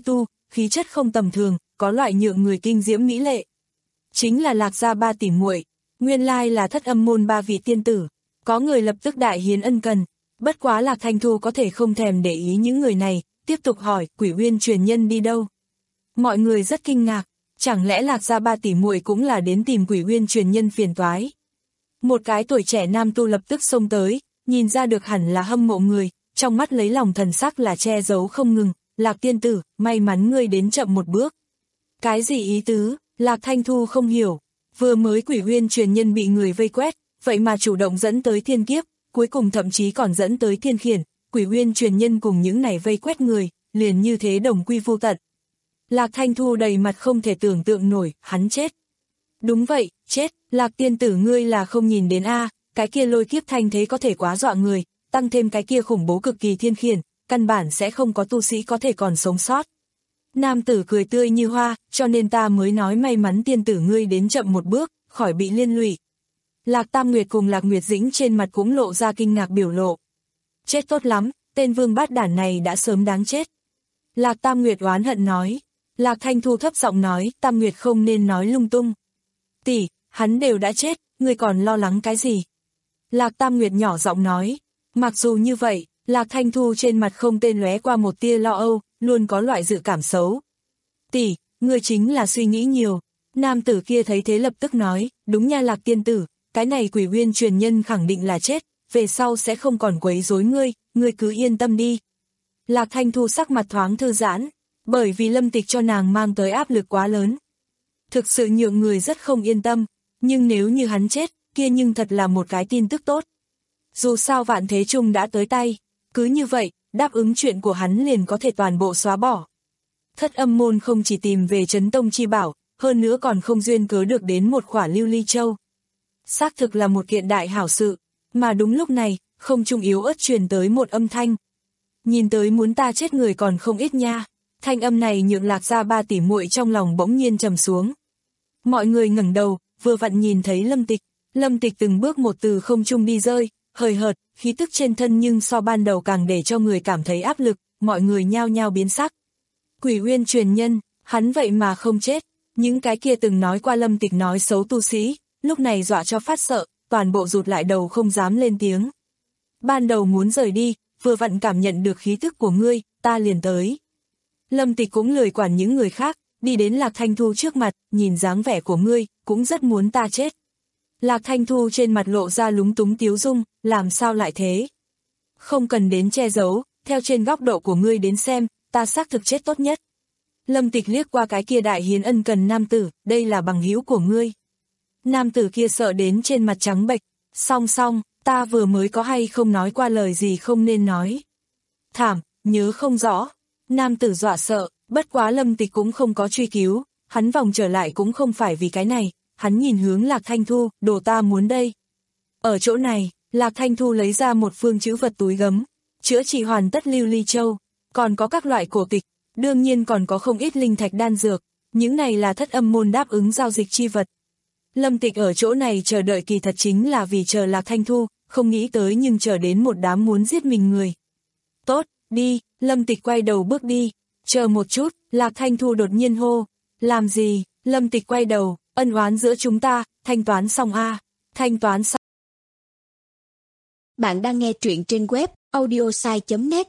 khí chất không tầm thường, có loại nhượng người kinh diễm mỹ lệ. Chính là Lạc gia ba tỷ muội, nguyên lai là Thất Âm môn ba vị tiên tử. Có người lập tức đại hiến ân cần, bất quá Lạc Thanh Thu có thể không thèm để ý những người này, tiếp tục hỏi Quỷ Uyên truyền nhân đi đâu. Mọi người rất kinh ngạc, chẳng lẽ Lạc gia ba tỷ muội cũng là đến tìm Quỷ Uyên truyền nhân phiền toái. Một cái tuổi trẻ nam tu lập tức xông tới, nhìn ra được hẳn là hâm mộ người, trong mắt lấy lòng thần sắc là che giấu không ngừng. Lạc tiên tử, may mắn ngươi đến chậm một bước. Cái gì ý tứ? Lạc Thanh Thu không hiểu. Vừa mới Quỷ Uyên truyền nhân bị người vây quét, vậy mà chủ động dẫn tới thiên kiếp, cuối cùng thậm chí còn dẫn tới thiên khiển. Quỷ Uyên truyền nhân cùng những này vây quét người, liền như thế đồng quy vô tận. Lạc Thanh Thu đầy mặt không thể tưởng tượng nổi, hắn chết. Đúng vậy, chết. Lạc tiên tử ngươi là không nhìn đến a, cái kia lôi kiếp thanh thế có thể quá dọa người, tăng thêm cái kia khủng bố cực kỳ thiên khiển, căn bản sẽ không có tu sĩ có thể còn sống sót. Nam tử cười tươi như hoa, cho nên ta mới nói may mắn tiên tử ngươi đến chậm một bước, khỏi bị liên lụy. Lạc Tam Nguyệt cùng Lạc Nguyệt Dĩnh trên mặt cũng lộ ra kinh ngạc biểu lộ. Chết tốt lắm, tên vương bát đản này đã sớm đáng chết. Lạc Tam Nguyệt oán hận nói. Lạc Thanh Thu thấp giọng nói, Tam Nguyệt không nên nói lung tung. Tỷ, hắn đều đã chết, ngươi còn lo lắng cái gì? Lạc Tam Nguyệt nhỏ giọng nói. Mặc dù như vậy, Lạc Thanh Thu trên mặt không tên lóe qua một tia lo âu, luôn có loại dự cảm xấu. Tỷ, ngươi chính là suy nghĩ nhiều. Nam tử kia thấy thế lập tức nói, đúng nha Lạc tiên tử, cái này Quỷ Uyên truyền nhân khẳng định là chết, về sau sẽ không còn quấy rối ngươi, ngươi cứ yên tâm đi. Lạc Thanh Thu sắc mặt thoáng thư giãn, bởi vì Lâm Tịch cho nàng mang tới áp lực quá lớn. Thực sự nhượng người rất không yên tâm, nhưng nếu như hắn chết, kia nhưng thật là một cái tin tức tốt. Dù sao vạn thế chung đã tới tay, cứ như vậy, đáp ứng chuyện của hắn liền có thể toàn bộ xóa bỏ. Thất Âm môn không chỉ tìm về Trấn Tông chi bảo, hơn nữa còn không duyên cớ được đến một khỏa lưu ly châu. Xác thực là một kiện đại hảo sự, mà đúng lúc này, không trung yếu ớt truyền tới một âm thanh. Nhìn tới muốn ta chết người còn không ít nha. Thanh âm này nhượng Lạc gia ba tỷ muội trong lòng bỗng nhiên trầm xuống. Mọi người ngẩng đầu, vừa vặn nhìn thấy Lâm Tịch. Lâm Tịch từng bước một từ không trung đi rơi, hời hợt, khí tức trên thân nhưng so ban đầu càng để cho người cảm thấy áp lực, mọi người nhao nhao biến sắc. Quỷ Uyên truyền nhân, hắn vậy mà không chết. Những cái kia từng nói qua Lâm Tịch nói xấu tu sĩ, lúc này dọa cho phát sợ, toàn bộ rụt lại đầu không dám lên tiếng. Ban đầu muốn rời đi, vừa vặn cảm nhận được khí tức của ngươi, ta liền tới. Lâm Tịch cũng lười quản những người khác, đi đến Lạc Thanh Thu trước mặt, nhìn dáng vẻ của ngươi, cũng rất muốn ta chết. Lạc Thanh Thu trên mặt lộ ra lúng túng tiếu dung, làm sao lại thế? Không cần đến che giấu, theo trên góc độ của ngươi đến xem, ta xác thực chết tốt nhất. Lâm Tịch liếc qua cái kia đại hiến ân cần nam tử, đây là bằng hữu của ngươi. Nam tử kia sợ đến trên mặt trắng bệch, song song, ta vừa mới có hay không nói qua lời gì không nên nói. Thảm, nhớ không rõ. Nam tử dọa sợ, bất quá Lâm Tịch cũng không có truy cứu, hắn vòng trở lại cũng không phải vì cái này, hắn nhìn hướng Lạc Thanh Thu, đồ ta muốn đây. Ở chỗ này, Lạc Thanh Thu lấy ra một phương chữ vật túi gấm, chữa trị hoàn tất lưu ly châu, còn có các loại cổ tịch, đương nhiên còn có không ít linh thạch đan dược, những này là Thất Âm môn đáp ứng giao dịch chi vật. Lâm Tịch ở chỗ này chờ đợi kỳ thật chính là vì chờ Lạc Thanh Thu, không nghĩ tới nhưng chờ đến một đám muốn giết mình người. Tốt, đi, Lâm Tịch quay đầu bước đi, chờ một chút, Lạc Thanh Thu đột nhiên hô, làm gì, Lâm Tịch quay đầu, ân oán giữa chúng ta, thanh toán xong a, thanh toán xong. Bạn đang nghe truyện trên web audiosai chấm net.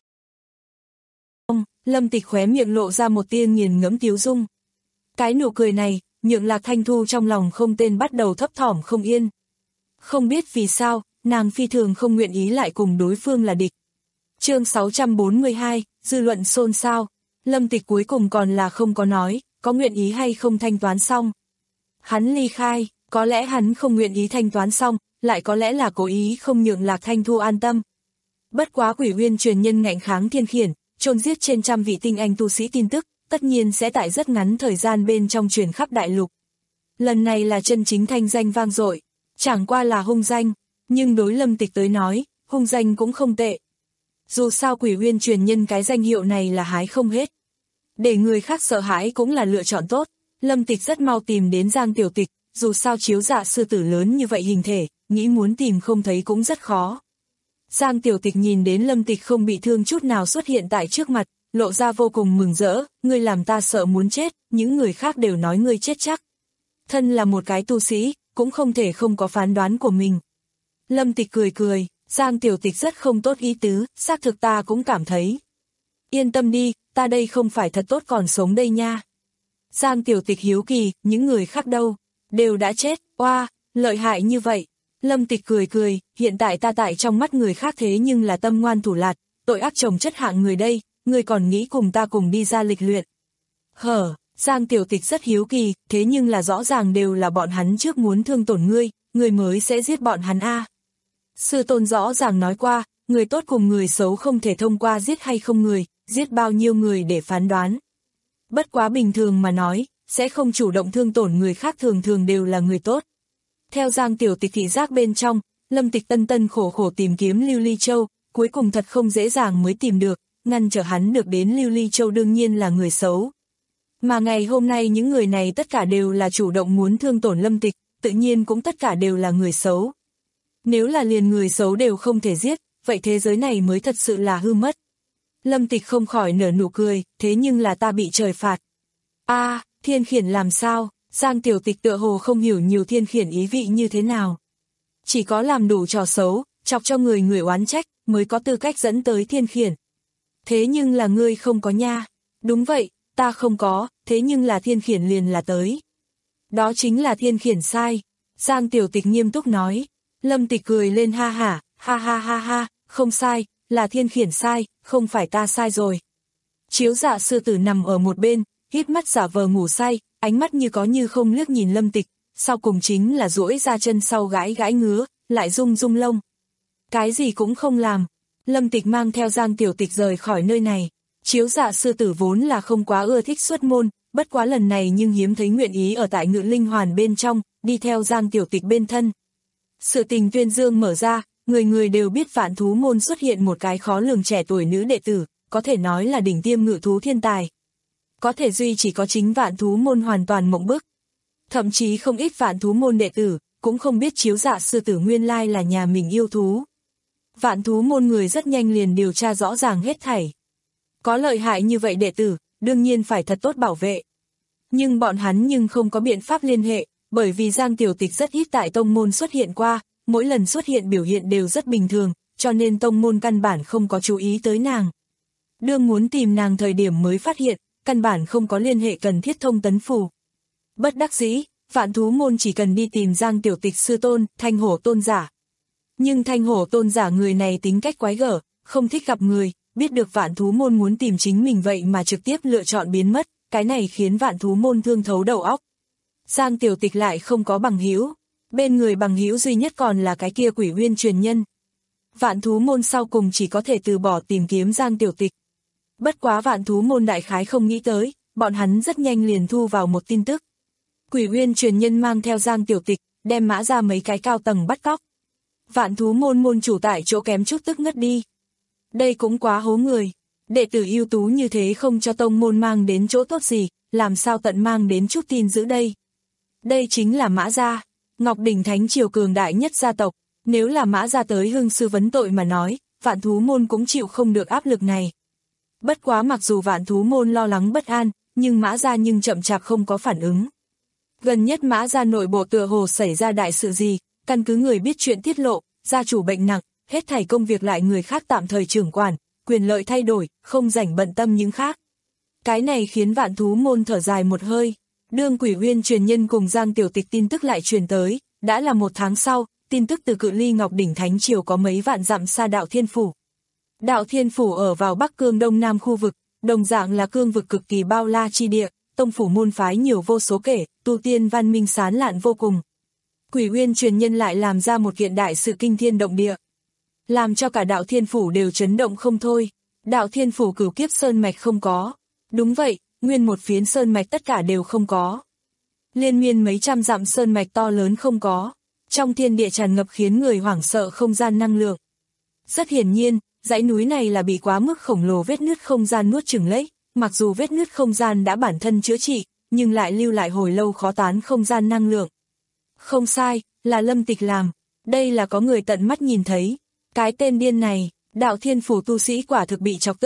Lâm Tịch khóe miệng lộ ra một tia nghiền ngẫm tiếu dung. Cái nụ cười này, nhượng Lạc Thanh Thu trong lòng không tên bắt đầu thấp thỏm không yên. Không biết vì sao, nàng phi thường không nguyện ý lại cùng đối phương là địch. Chương sáu trăm bốn mươi hai, dư luận xôn xao. Lâm Tịch cuối cùng còn là không có nói, có nguyện ý hay không thanh toán xong. Hắn ly khai, có lẽ hắn không nguyện ý thanh toán xong, lại có lẽ là cố ý không nhượng Lạc Thanh Thu an tâm. Bất quá Quỷ Uyên truyền nhân ngạnh kháng thiên khiển, chôn giết trên trăm vị tinh anh tu sĩ tin tức, tất nhiên sẽ tại rất ngắn thời gian bên trong truyền khắp đại lục. Lần này là chân chính thanh danh vang dội, chẳng qua là hung danh, nhưng đối Lâm Tịch tới nói, hung danh cũng không tệ. Dù sao Quỷ Uyên truyền nhân cái danh hiệu này là hái không hết. Để người khác sợ hãi cũng là lựa chọn tốt, Lâm Tịch rất mau tìm đến Giang Tiểu Tịch, dù sao chiếu dạ sư tử lớn như vậy hình thể, nghĩ muốn tìm không thấy cũng rất khó. Giang Tiểu Tịch nhìn đến Lâm Tịch không bị thương chút nào xuất hiện tại trước mặt, lộ ra vô cùng mừng rỡ, ngươi làm ta sợ muốn chết, những người khác đều nói ngươi chết chắc. Thân là một cái tu sĩ, cũng không thể không có phán đoán của mình. Lâm Tịch cười cười, Giang Tiểu Tịch rất không tốt ý tứ, xác thực ta cũng cảm thấy. Yên tâm đi, ta đây không phải thật tốt còn sống đây nha. Giang Tiểu Tịch hiếu kỳ, những người khác đâu, đều đã chết, oa, lợi hại như vậy. Lâm Tịch cười cười, hiện tại ta tại trong mắt người khác thế nhưng là tâm ngoan thủ lạt, tội ác chồng chất hạng người đây, ngươi còn nghĩ cùng ta cùng đi ra lịch luyện. Hở, Giang Tiểu Tịch rất hiếu kỳ, thế nhưng là rõ ràng đều là bọn hắn trước muốn thương tổn ngươi, ngươi mới sẽ giết bọn hắn a. Sư tôn rõ ràng nói qua, người tốt cùng người xấu không thể thông qua giết hay không người, giết bao nhiêu người để phán đoán. Bất quá bình thường mà nói, sẽ không chủ động thương tổn người khác thường thường đều là người tốt. Theo Giang Tiểu Tịch thị giác bên trong, Lâm Tịch tân tân khổ khổ tìm kiếm Lưu Ly Châu, cuối cùng thật không dễ dàng mới tìm được, ngăn trở hắn được đến Lưu Ly Châu đương nhiên là người xấu. Mà ngày hôm nay những người này tất cả đều là chủ động muốn thương tổn Lâm Tịch, tự nhiên cũng tất cả đều là người xấu. Nếu là liền người xấu đều không thể giết, vậy thế giới này mới thật sự là hư mất. Lâm Tịch không khỏi nở nụ cười, thế nhưng là ta bị trời phạt. A, à, thiên khiển làm sao? Giang Tiểu Tịch tựa hồ không hiểu nhiều thiên khiển ý vị như thế nào. Chỉ có làm đủ trò xấu, chọc cho người người oán trách, mới có tư cách dẫn tới thiên khiển. Thế nhưng là ngươi không có nha. Đúng vậy, ta không có, thế nhưng là thiên khiển liền là tới. Đó chính là thiên khiển sai. Giang Tiểu Tịch nghiêm túc nói. Lâm Tịch cười lên ha hả, ha ha ha ha, không sai, là thiên khiển sai, không phải ta sai rồi. Chiếu Dạ sư tử nằm ở một bên, híp mắt giả vờ ngủ say, ánh mắt như có như không liếc nhìn Lâm Tịch, sau cùng chính là duỗi ra chân sau gãi gãi ngứa, lại rung rung lông. Cái gì cũng không làm. Lâm Tịch mang theo Giang Tiểu Tịch rời khỏi nơi này. Chiếu Dạ sư tử vốn là không quá ưa thích xuất môn, bất quá lần này nhưng hiếm thấy nguyện ý ở tại Ngự Linh Hoàn bên trong, đi theo Giang Tiểu Tịch bên thân. Sự tình tuyên dương mở ra, người người đều biết Vạn Thú môn xuất hiện một cái khó lường trẻ tuổi nữ đệ tử, có thể nói là đỉnh tiêm ngự thú thiên tài. Có thể duy chỉ có chính Vạn Thú môn hoàn toàn mộng bức. Thậm chí không ít Vạn Thú môn đệ tử, cũng không biết Chiếu Dạ sư tử nguyên lai là nhà mình yêu thú. Vạn Thú môn người rất nhanh liền điều tra rõ ràng hết thảy. Có lợi hại như vậy đệ tử, đương nhiên phải thật tốt bảo vệ. Nhưng bọn hắn nhưng không có biện pháp liên hệ, bởi vì Giang Tiểu Tịch rất ít tại tông môn xuất hiện qua, mỗi lần xuất hiện biểu hiện đều rất bình thường, cho nên tông môn căn bản không có chú ý tới nàng. Đương muốn tìm nàng thời điểm mới phát hiện, căn bản không có liên hệ cần thiết thông tấn phù. Bất đắc dĩ, Vạn Thú môn chỉ cần đi tìm Giang Tiểu Tịch sư tôn, Thanh Hổ tôn giả. Nhưng Thanh Hổ tôn giả người này tính cách quái gở, không thích gặp người, biết được Vạn Thú môn muốn tìm chính mình vậy mà trực tiếp lựa chọn biến mất, cái này khiến Vạn Thú môn thương thấu đầu óc. Giang Tiểu Tịch lại không có bằng hữu, bên người bằng hữu duy nhất còn là cái kia Quỷ Uyên truyền nhân. Vạn Thú môn sau cùng chỉ có thể từ bỏ tìm kiếm Giang Tiểu Tịch. Bất quá Vạn Thú môn đại khái không nghĩ tới, bọn hắn rất nhanh liền thu vào một tin tức. Quỷ Uyên truyền nhân mang theo Giang Tiểu Tịch, đem Mã ra mấy cái cao tầng bắt cóc. Vạn Thú môn môn chủ tại chỗ kém chút tức ngất đi. Đây cũng quá hố người, đệ tử ưu tú như thế không cho tông môn mang đến chỗ tốt gì, làm sao tận mang đến chút tin dữ đây. Đây chính là Mã gia, Ngọc Đỉnh Thánh triều cường đại nhất gia tộc, nếu là Mã gia tới hưng sư vấn tội mà nói, Vạn Thú môn cũng chịu không được áp lực này. Bất quá mặc dù Vạn Thú môn lo lắng bất an, nhưng Mã gia nhưng chậm chạp không có phản ứng. Gần nhất Mã gia nội bộ tựa hồ xảy ra đại sự gì, căn cứ người biết chuyện tiết lộ, gia chủ bệnh nặng, hết thảy công việc lại người khác tạm thời trưởng quản, quyền lợi thay đổi, không rảnh bận tâm những khác. Cái này khiến Vạn Thú môn thở dài một hơi. Đương Quỷ Uyên truyền nhân cùng Giang Tiểu Tịch tin tức lại truyền tới, đã là một tháng sau, tin tức từ cự ly Ngọc Đỉnh Thánh triều có mấy vạn dặm xa Đạo Thiên Phủ. Đạo Thiên Phủ ở vào Bắc Cương Đông Nam khu vực, đồng dạng là cương vực cực kỳ bao la chi địa, tông phủ môn phái nhiều vô số kể, tu tiên văn minh sán lạn vô cùng. Quỷ Uyên truyền nhân lại làm ra một kiện đại sự kinh thiên động địa, làm cho cả Đạo Thiên Phủ đều chấn động không thôi. Đạo Thiên Phủ cửu kiếp sơn mạch không có. Đúng vậy, nguyên một phiến sơn mạch tất cả đều không có. Liên miên mấy trăm dặm sơn mạch to lớn không có. Trong thiên địa tràn ngập khiến người hoảng sợ không gian năng lượng. Rất hiển nhiên, dãy núi này là bị quá mức khổng lồ vết nứt không gian nuốt chửng lấy, mặc dù vết nứt không gian đã bản thân chữa trị, nhưng lại lưu lại hồi lâu khó tán không gian năng lượng. Không sai, là Lâm Tịch làm, đây là có người tận mắt nhìn thấy. Cái tên điên này, Đạo Thiên Phủ tu sĩ quả thực bị chọc tức,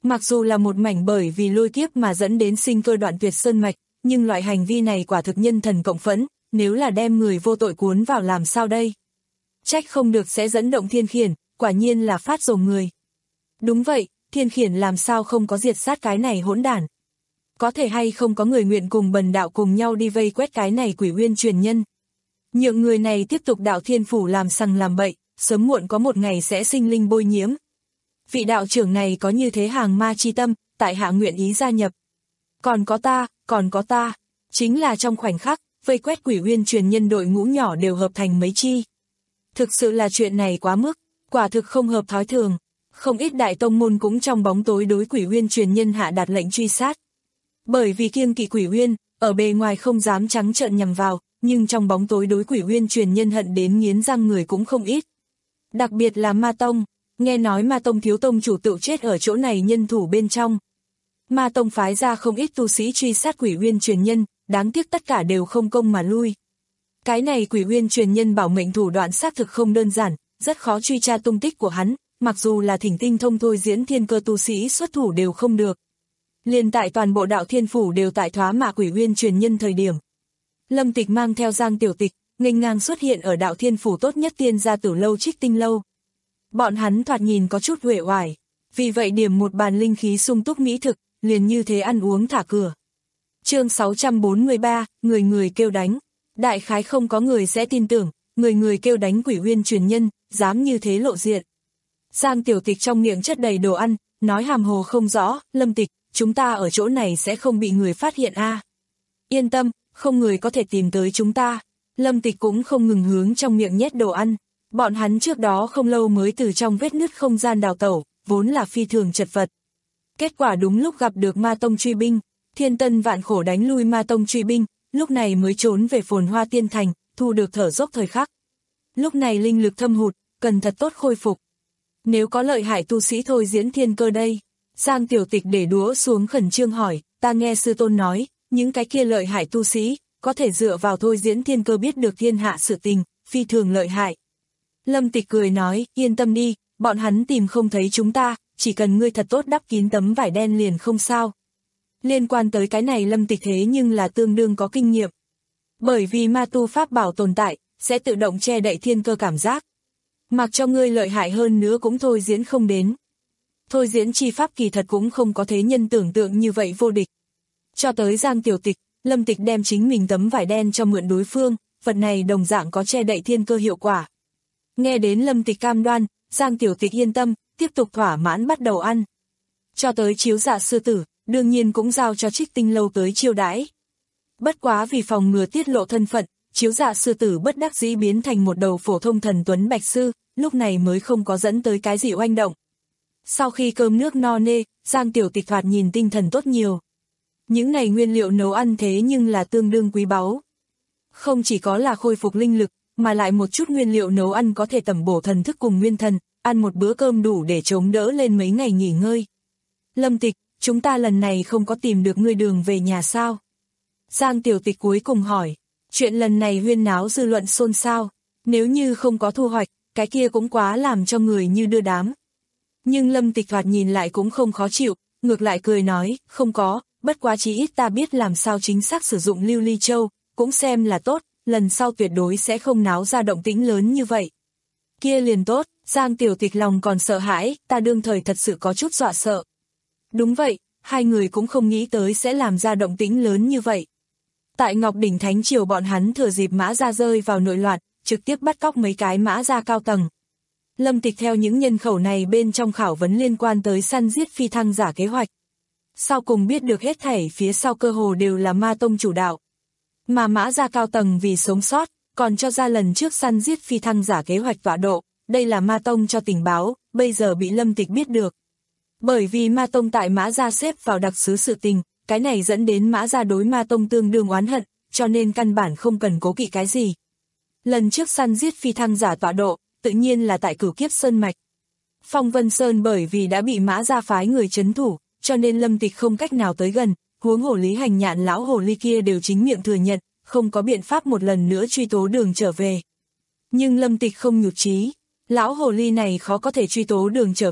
Mặc dù là một mảnh bởi vì lôi kiếp mà dẫn đến sinh cơ đoạn tuyệt sơn mạch, nhưng loại hành vi này quả thực nhân thần cộng phẫn, nếu là đem người vô tội cuốn vào làm sao đây? Trách không được sẽ dẫn động thiên khiển, quả nhiên là phát rồ người. Đúng vậy, thiên khiển làm sao không có diệt sát cái này hỗn đản. Có thể hay không có người nguyện cùng bần đạo cùng nhau đi vây quét cái này quỷ uyên truyền nhân. Nhượng người này tiếp tục đạo thiên phủ làm sằng làm bậy, sớm muộn có một ngày sẽ sinh linh bôi nhiễm. Vị đạo trưởng này có như thế hàng ma chi tâm, tại hạ nguyện ý gia nhập. Còn có ta, còn có ta, chính là trong khoảnh khắc, vây quét quỷ uyên truyền nhân đội ngũ nhỏ đều hợp thành mấy chi. Thực sự là chuyện này quá mức, quả thực không hợp thói thường. Không ít đại tông môn cũng trong bóng tối đối quỷ uyên truyền nhân hạ đạt lệnh truy sát. Bởi vì kiêng kỵ quỷ uyên, ở bề ngoài không dám trắng trợn nhằm vào, nhưng trong bóng tối đối quỷ uyên truyền nhân hận đến nghiến răng người cũng không ít. Đặc biệt là Ma Tông, nghe nói Ma Tông thiếu tông chủ tự chết ở chỗ này nhân thủ bên trong. Ma Tông phái ra không ít tu sĩ truy sát quỷ uyên truyền nhân, đáng tiếc tất cả đều không công mà lui. Cái này quỷ uyên truyền nhân bảo mệnh thủ đoạn xác thực không đơn giản, rất khó truy tra tung tích của hắn, mặc dù là thỉnh tinh thông thôi diễn thiên cơ tu sĩ xuất thủ đều không được. Liền tại toàn bộ đạo thiên phủ đều tại thoá mạ quỷ uyên truyền nhân thời điểm. Lâm Tịch mang theo Giang Tiểu Tịch, nghênh ngang xuất hiện ở đạo thiên phủ tốt nhất tiên gia tử lâu Trích Tinh lâu. Bọn hắn thoạt nhìn có chút uể oải, vì vậy điểm một bàn linh khí sung túc mỹ thực, liền như thế ăn uống thả cửa. Chương sáu trăm bốn mươi ba, người người kêu đánh. Đại khái không có người sẽ tin tưởng, người người kêu đánh quỷ uyên truyền nhân, dám như thế lộ diện. Giang Tiểu Tịch trong miệng chất đầy đồ ăn, nói hàm hồ không rõ, Lâm Tịch, chúng ta ở chỗ này sẽ không bị người phát hiện a. À. Yên tâm, không người có thể tìm tới chúng ta. Lâm Tịch cũng không ngừng hướng trong miệng nhét đồ ăn. Bọn hắn trước đó không lâu mới từ trong vết nứt không gian đào tẩu, vốn là phi thường chật vật. Kết quả đúng lúc gặp được Ma Tông truy binh, thiên tân vạn khổ đánh lui Ma Tông truy binh, lúc này mới trốn về Phồn Hoa Tiên Thành, thu được thở dốc thời khắc. Lúc này linh lực thâm hụt, cần thật tốt khôi phục. Nếu có lợi hại tu sĩ thôi diễn thiên cơ đây. Giang Tiểu Tịch để đũa xuống khẩn trương hỏi, ta nghe sư tôn nói, những cái kia lợi hại tu sĩ, có thể dựa vào thôi diễn thiên cơ biết được thiên hạ sự tình, phi thường lợi hại. Lâm Tịch cười nói, yên tâm đi, bọn hắn tìm không thấy chúng ta, chỉ cần ngươi thật tốt đắp kín tấm vải đen liền không sao. Liên quan tới cái này Lâm Tịch thế nhưng là tương đương có kinh nghiệm. Bởi vì ma tu pháp bảo tồn tại, sẽ tự động che đậy thiên cơ cảm giác. Mặc cho ngươi lợi hại hơn nữa cũng thôi diễn không đến. Thôi diễn chi pháp kỳ thật cũng không có thế nhân tưởng tượng như vậy vô địch. Cho tới Giang Tiểu Tịch, Lâm Tịch đem chính mình tấm vải đen cho mượn đối phương, vật này đồng dạng có che đậy thiên cơ hiệu quả. Nghe đến Lâm Tịch cam đoan, Giang Tiểu Tịch yên tâm, tiếp tục thỏa mãn bắt đầu ăn. Cho tới Chiếu Dạ sư tử, đương nhiên cũng giao cho Trích Tinh lâu tới chiêu đãi. Bất quá vì phòng ngừa tiết lộ thân phận, Chiếu Dạ sư tử bất đắc dĩ biến thành một đầu phổ thông thần tuấn bạch sư, lúc này mới không có dẫn tới cái gì oanh động. Sau khi cơm nước no nê, Giang Tiểu Tịch thoạt nhìn tinh thần tốt nhiều. Những này nguyên liệu nấu ăn thế nhưng là tương đương quý báu. Không chỉ có là khôi phục linh lực, mà lại một chút nguyên liệu nấu ăn có thể tẩm bổ thần thức cùng nguyên thần, ăn một bữa cơm đủ để chống đỡ lên mấy ngày nghỉ ngơi. Lâm Tịch, chúng ta lần này không có tìm được ngươi đường về nhà sao? Giang Tiểu Tịch cuối cùng hỏi, chuyện lần này huyên náo dư luận xôn xao, nếu như không có thu hoạch, cái kia cũng quá làm cho người như đưa đám. Nhưng Lâm Tịch thoạt nhìn lại cũng không khó chịu, ngược lại cười nói, không có, bất quá chí ít ta biết làm sao chính xác sử dụng lưu ly châu, cũng xem là tốt, lần sau tuyệt đối sẽ không náo ra động tĩnh lớn như vậy. Kia liền tốt, Giang Tiểu Tịch lòng còn sợ hãi, ta đương thời thật sự có chút dọa sợ. Đúng vậy, hai người cũng không nghĩ tới sẽ làm ra động tĩnh lớn như vậy. Tại Ngọc Đỉnh Thánh Triều bọn hắn thừa dịp Mã Gia rơi vào nội loạn, trực tiếp bắt cóc mấy cái Mã Gia cao tầng. Lâm Tịch theo những nhân khẩu này bên trong khảo vấn liên quan tới săn giết phi thăng giả kế hoạch. Sau cùng biết được hết thảy phía sau cơ hồ đều là Ma Tông chủ đạo. Mà Mã Gia cao tầng vì sống sót, còn cho ra lần trước săn giết phi thăng giả kế hoạch tọa độ, đây là Ma Tông cho tình báo, bây giờ bị Lâm Tịch biết được. Bởi vì Ma Tông tại Mã Gia xếp vào đặc sứ sự tình, cái này dẫn đến Mã Gia đối Ma Tông tương đương oán hận, cho nên căn bản không cần cố kỵ cái gì. Lần trước săn giết phi thăng giả tọa độ, tự nhiên là tại Cửu Kiếp Sơn Mạch. Phong Vân Sơn bởi vì đã bị Mã Gia phái người trấn thủ, cho nên Lâm Tịch không cách nào tới gần, huống hồ Lý Hành Nhạn lão hồ ly kia đều chính miệng thừa nhận, không có biện pháp một lần nữa truy tố đường trở về. Nhưng Lâm Tịch không nhụt chí, lão hồ ly này khó có thể truy tố đường trở về,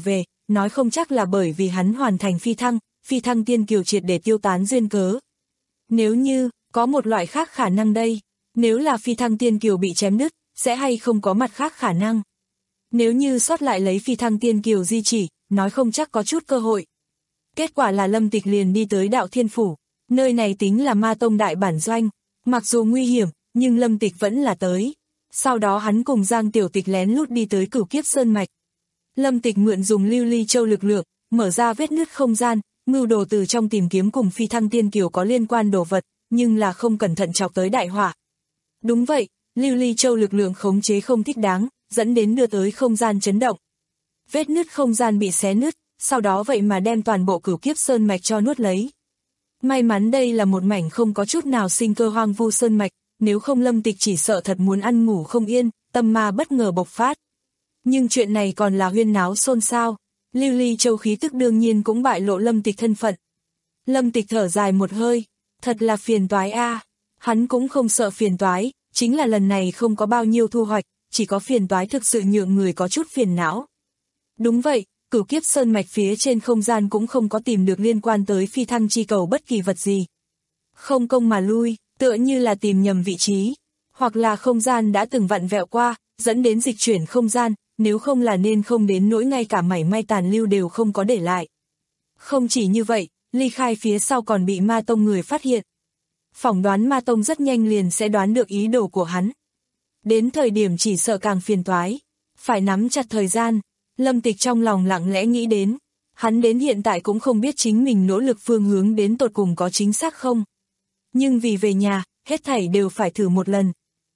nói không chắc là bởi vì hắn hoàn thành phi thăng, phi thăng tiên kiều triệt để tiêu tán duyên cớ. Nếu như, có một loại khác khả năng đây, nếu là phi thăng tiên kiều bị chém đứt, sẽ hay không có mặt khác khả năng. Nếu như sót lại lấy phi thăng tiên kiều di chỉ, nói không chắc có chút cơ hội. Kết quả là Lâm Tịch liền đi tới Đạo Thiên Phủ, nơi này tính là ma tông đại bản doanh, mặc dù nguy hiểm, nhưng Lâm Tịch vẫn là tới. Sau đó hắn cùng Giang Tiểu Tịch lén lút đi tới Cửu Kiếp Sơn Mạch. Lâm Tịch mượn dùng lưu ly châu lực lượng, mở ra vết nứt không gian, mưu đồ từ trong tìm kiếm cùng phi thăng tiên kiều có liên quan đồ vật, nhưng là không cẩn thận chọc tới đại hỏa. Đúng vậy, lưu ly châu lực lượng khống chế không thích đáng, dẫn đến đưa tới không gian chấn động. Vết nứt không gian bị xé nứt, sau đó vậy mà đem toàn bộ Cửu Kiếp Sơn Mạch cho nuốt lấy. May mắn đây là một mảnh không có chút nào sinh cơ hoang vu sơn mạch, nếu không Lâm Tịch chỉ sợ thật muốn ăn ngủ không yên, tâm ma bất ngờ bộc phát. Nhưng chuyện này còn là huyên náo xôn xao, lưu ly châu khí tức đương nhiên cũng bại lộ Lâm Tịch thân phận. Lâm Tịch thở dài một hơi, thật là phiền toái a. Hắn cũng không sợ phiền toái, chính là lần này không có bao nhiêu thu hoạch, chỉ có phiền toái thực sự nhượng người có chút phiền não. Đúng vậy, Cửu Kiếp Sơn Mạch phía trên không gian cũng không có tìm được liên quan tới phi thăng chi cầu bất kỳ vật gì. Không công mà lui, tựa như là tìm nhầm vị trí, hoặc là không gian đã từng vặn vẹo qua, dẫn đến dịch chuyển không gian, nếu không là nên không đến nỗi ngay cả mảy may tàn lưu đều không có để lại. Không chỉ như vậy, ly khai phía sau còn bị ma tông người phát hiện. Phỏng đoán ma tông rất nhanh liền sẽ đoán được ý đồ của hắn. Đến thời điểm chỉ sợ càng phiền toái, phải nắm chặt thời gian. Lâm Tịch trong lòng lặng lẽ nghĩ đến, hắn đến hiện tại cũng không biết chính mình nỗ lực phương hướng đến tột cùng có chính xác không. Nhưng vì về nhà, hết thảy đều phải thử một lần.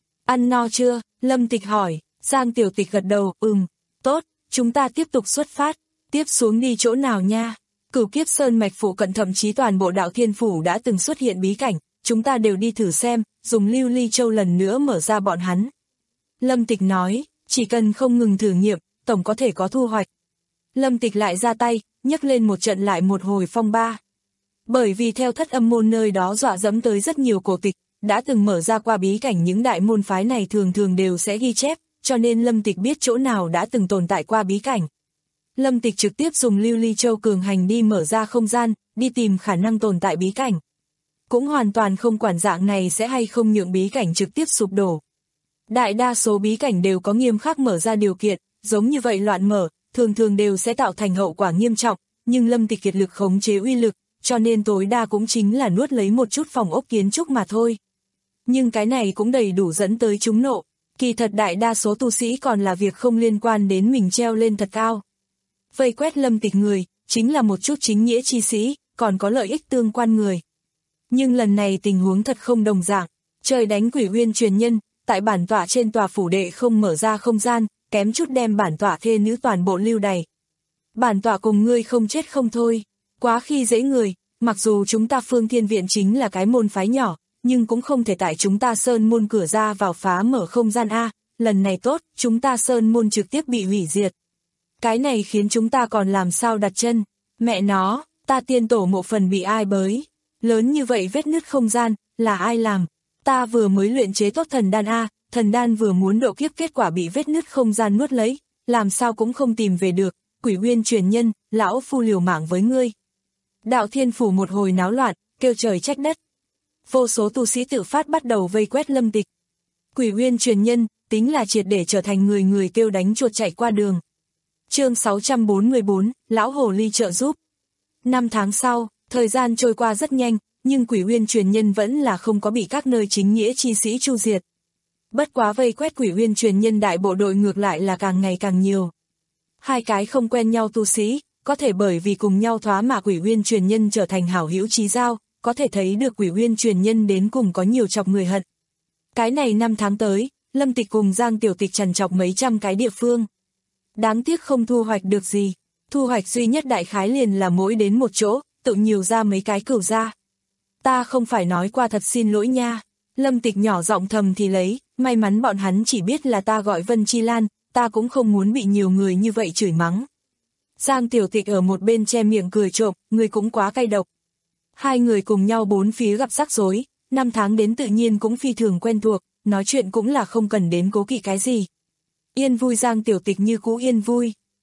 Ăn no chưa? Lâm Tịch hỏi. Giang Tiểu Tịch gật đầu, ừm, tốt, chúng ta tiếp tục xuất phát, tiếp xuống đi chỗ nào nha? Cửu Kiếp Sơn Mạch phụ cận thậm chí toàn bộ Đạo Thiên Phủ đã từng xuất hiện bí cảnh, chúng ta đều đi thử xem, dùng lưu ly châu lần nữa mở ra bọn hắn. Lâm Tịch nói, chỉ cần không ngừng thử nghiệm, tổng có thể có thu hoạch. Lâm Tịch lại ra tay, nhấc lên một trận lại một hồi phong ba. Bởi vì theo Thất Âm môn nơi đó dọa dẫm tới rất nhiều cổ tịch, đã từng mở ra qua bí cảnh những đại môn phái này thường thường đều sẽ ghi chép, cho nên Lâm Tịch biết chỗ nào đã từng tồn tại qua bí cảnh. Lâm Tịch trực tiếp dùng lưu ly châu cường hành đi mở ra không gian, đi tìm khả năng tồn tại bí cảnh. Cũng hoàn toàn không quản dạng này sẽ hay không nhượng bí cảnh trực tiếp sụp đổ. Đại đa số bí cảnh đều có nghiêm khắc mở ra điều kiện, giống như vậy loạn mở, thường thường đều sẽ tạo thành hậu quả nghiêm trọng, nhưng Lâm Tịch kiệt lực khống chế uy lực, cho nên tối đa cũng chính là nuốt lấy một chút phòng ốc kiến trúc mà thôi. Nhưng cái này cũng đầy đủ dẫn tới chúng nộ, kỳ thật đại đa số tu sĩ còn là việc không liên quan đến mình treo lên thật cao. Vây quét Lâm Tịch người, chính là một chút chính nghĩa chi sĩ, còn có lợi ích tương quan người. Nhưng lần này tình huống thật không đồng dạng, trời đánh quỷ uyên truyền nhân, tại bản tọa trên tòa phủ đệ không mở ra không gian, kém chút đem bản tọa thê nữ toàn bộ lưu đày. Bản tọa cùng ngươi không chết không thôi, quá khi dễ người, mặc dù chúng ta Phương Thiên Viện chính là cái môn phái nhỏ, nhưng cũng không thể tại chúng ta Sơn môn cửa ra vào phá mở không gian A, lần này tốt, chúng ta Sơn môn trực tiếp bị hủy diệt. Cái này khiến chúng ta còn làm sao đặt chân, mẹ nó, ta tiên tổ mộ phần bị ai bới, lớn như vậy vết nứt không gian, là ai làm, ta vừa mới luyện chế tốt thần đan A, thần đan vừa muốn độ kiếp kết quả bị vết nứt không gian nuốt lấy, làm sao cũng không tìm về được, quỷ uyên truyền nhân, lão phu liều mạng với ngươi. Đạo Thiên Phủ một hồi náo loạn, kêu trời trách đất. Vô số tu sĩ tự phát bắt đầu vây quét Lâm Tịch. Quỷ uyên truyền nhân, tính là triệt để trở thành người người kêu đánh chuột chạy qua đường. Chương sáu trăm bốn mươi bốn, Lão Hồ Ly trợ giúp. Năm tháng sau, thời gian trôi qua rất nhanh, nhưng quỷ uyên truyền nhân vẫn là không có bị các nơi chính nghĩa chi sĩ chu diệt. Bất quá vây quét quỷ uyên truyền nhân đại bộ đội ngược lại là càng ngày càng nhiều. Hai cái không quen nhau tu sĩ, có thể bởi vì cùng nhau thoá mà quỷ uyên truyền nhân trở thành hảo hữu chí giao, có thể thấy được quỷ uyên truyền nhân đến cùng có nhiều chọc người hận. Cái này năm tháng tới, Lâm Tịch cùng Giang Tiểu Tịch trằn trọc mấy trăm cái địa phương. Đáng tiếc không thu hoạch được gì, thu hoạch duy nhất đại khái liền là mỗi đến một chỗ, tự nhiều ra mấy cái cửu ra. Ta không phải nói qua thật xin lỗi nha. Lâm Tịch nhỏ giọng thầm thì lấy, may mắn bọn hắn chỉ biết là ta gọi Vân Chi Lan, ta cũng không muốn bị nhiều người như vậy chửi mắng. Giang Tiểu Tịch ở một bên che miệng cười trộm, người cũng quá cay độc. Hai người cùng nhau bốn phía gặp rắc rối, năm tháng đến tự nhiên cũng phi thường quen thuộc, nói chuyện cũng là không cần đến cố kỵ cái gì. Yên vui Giang Tiểu Tịch như cũ yên vui,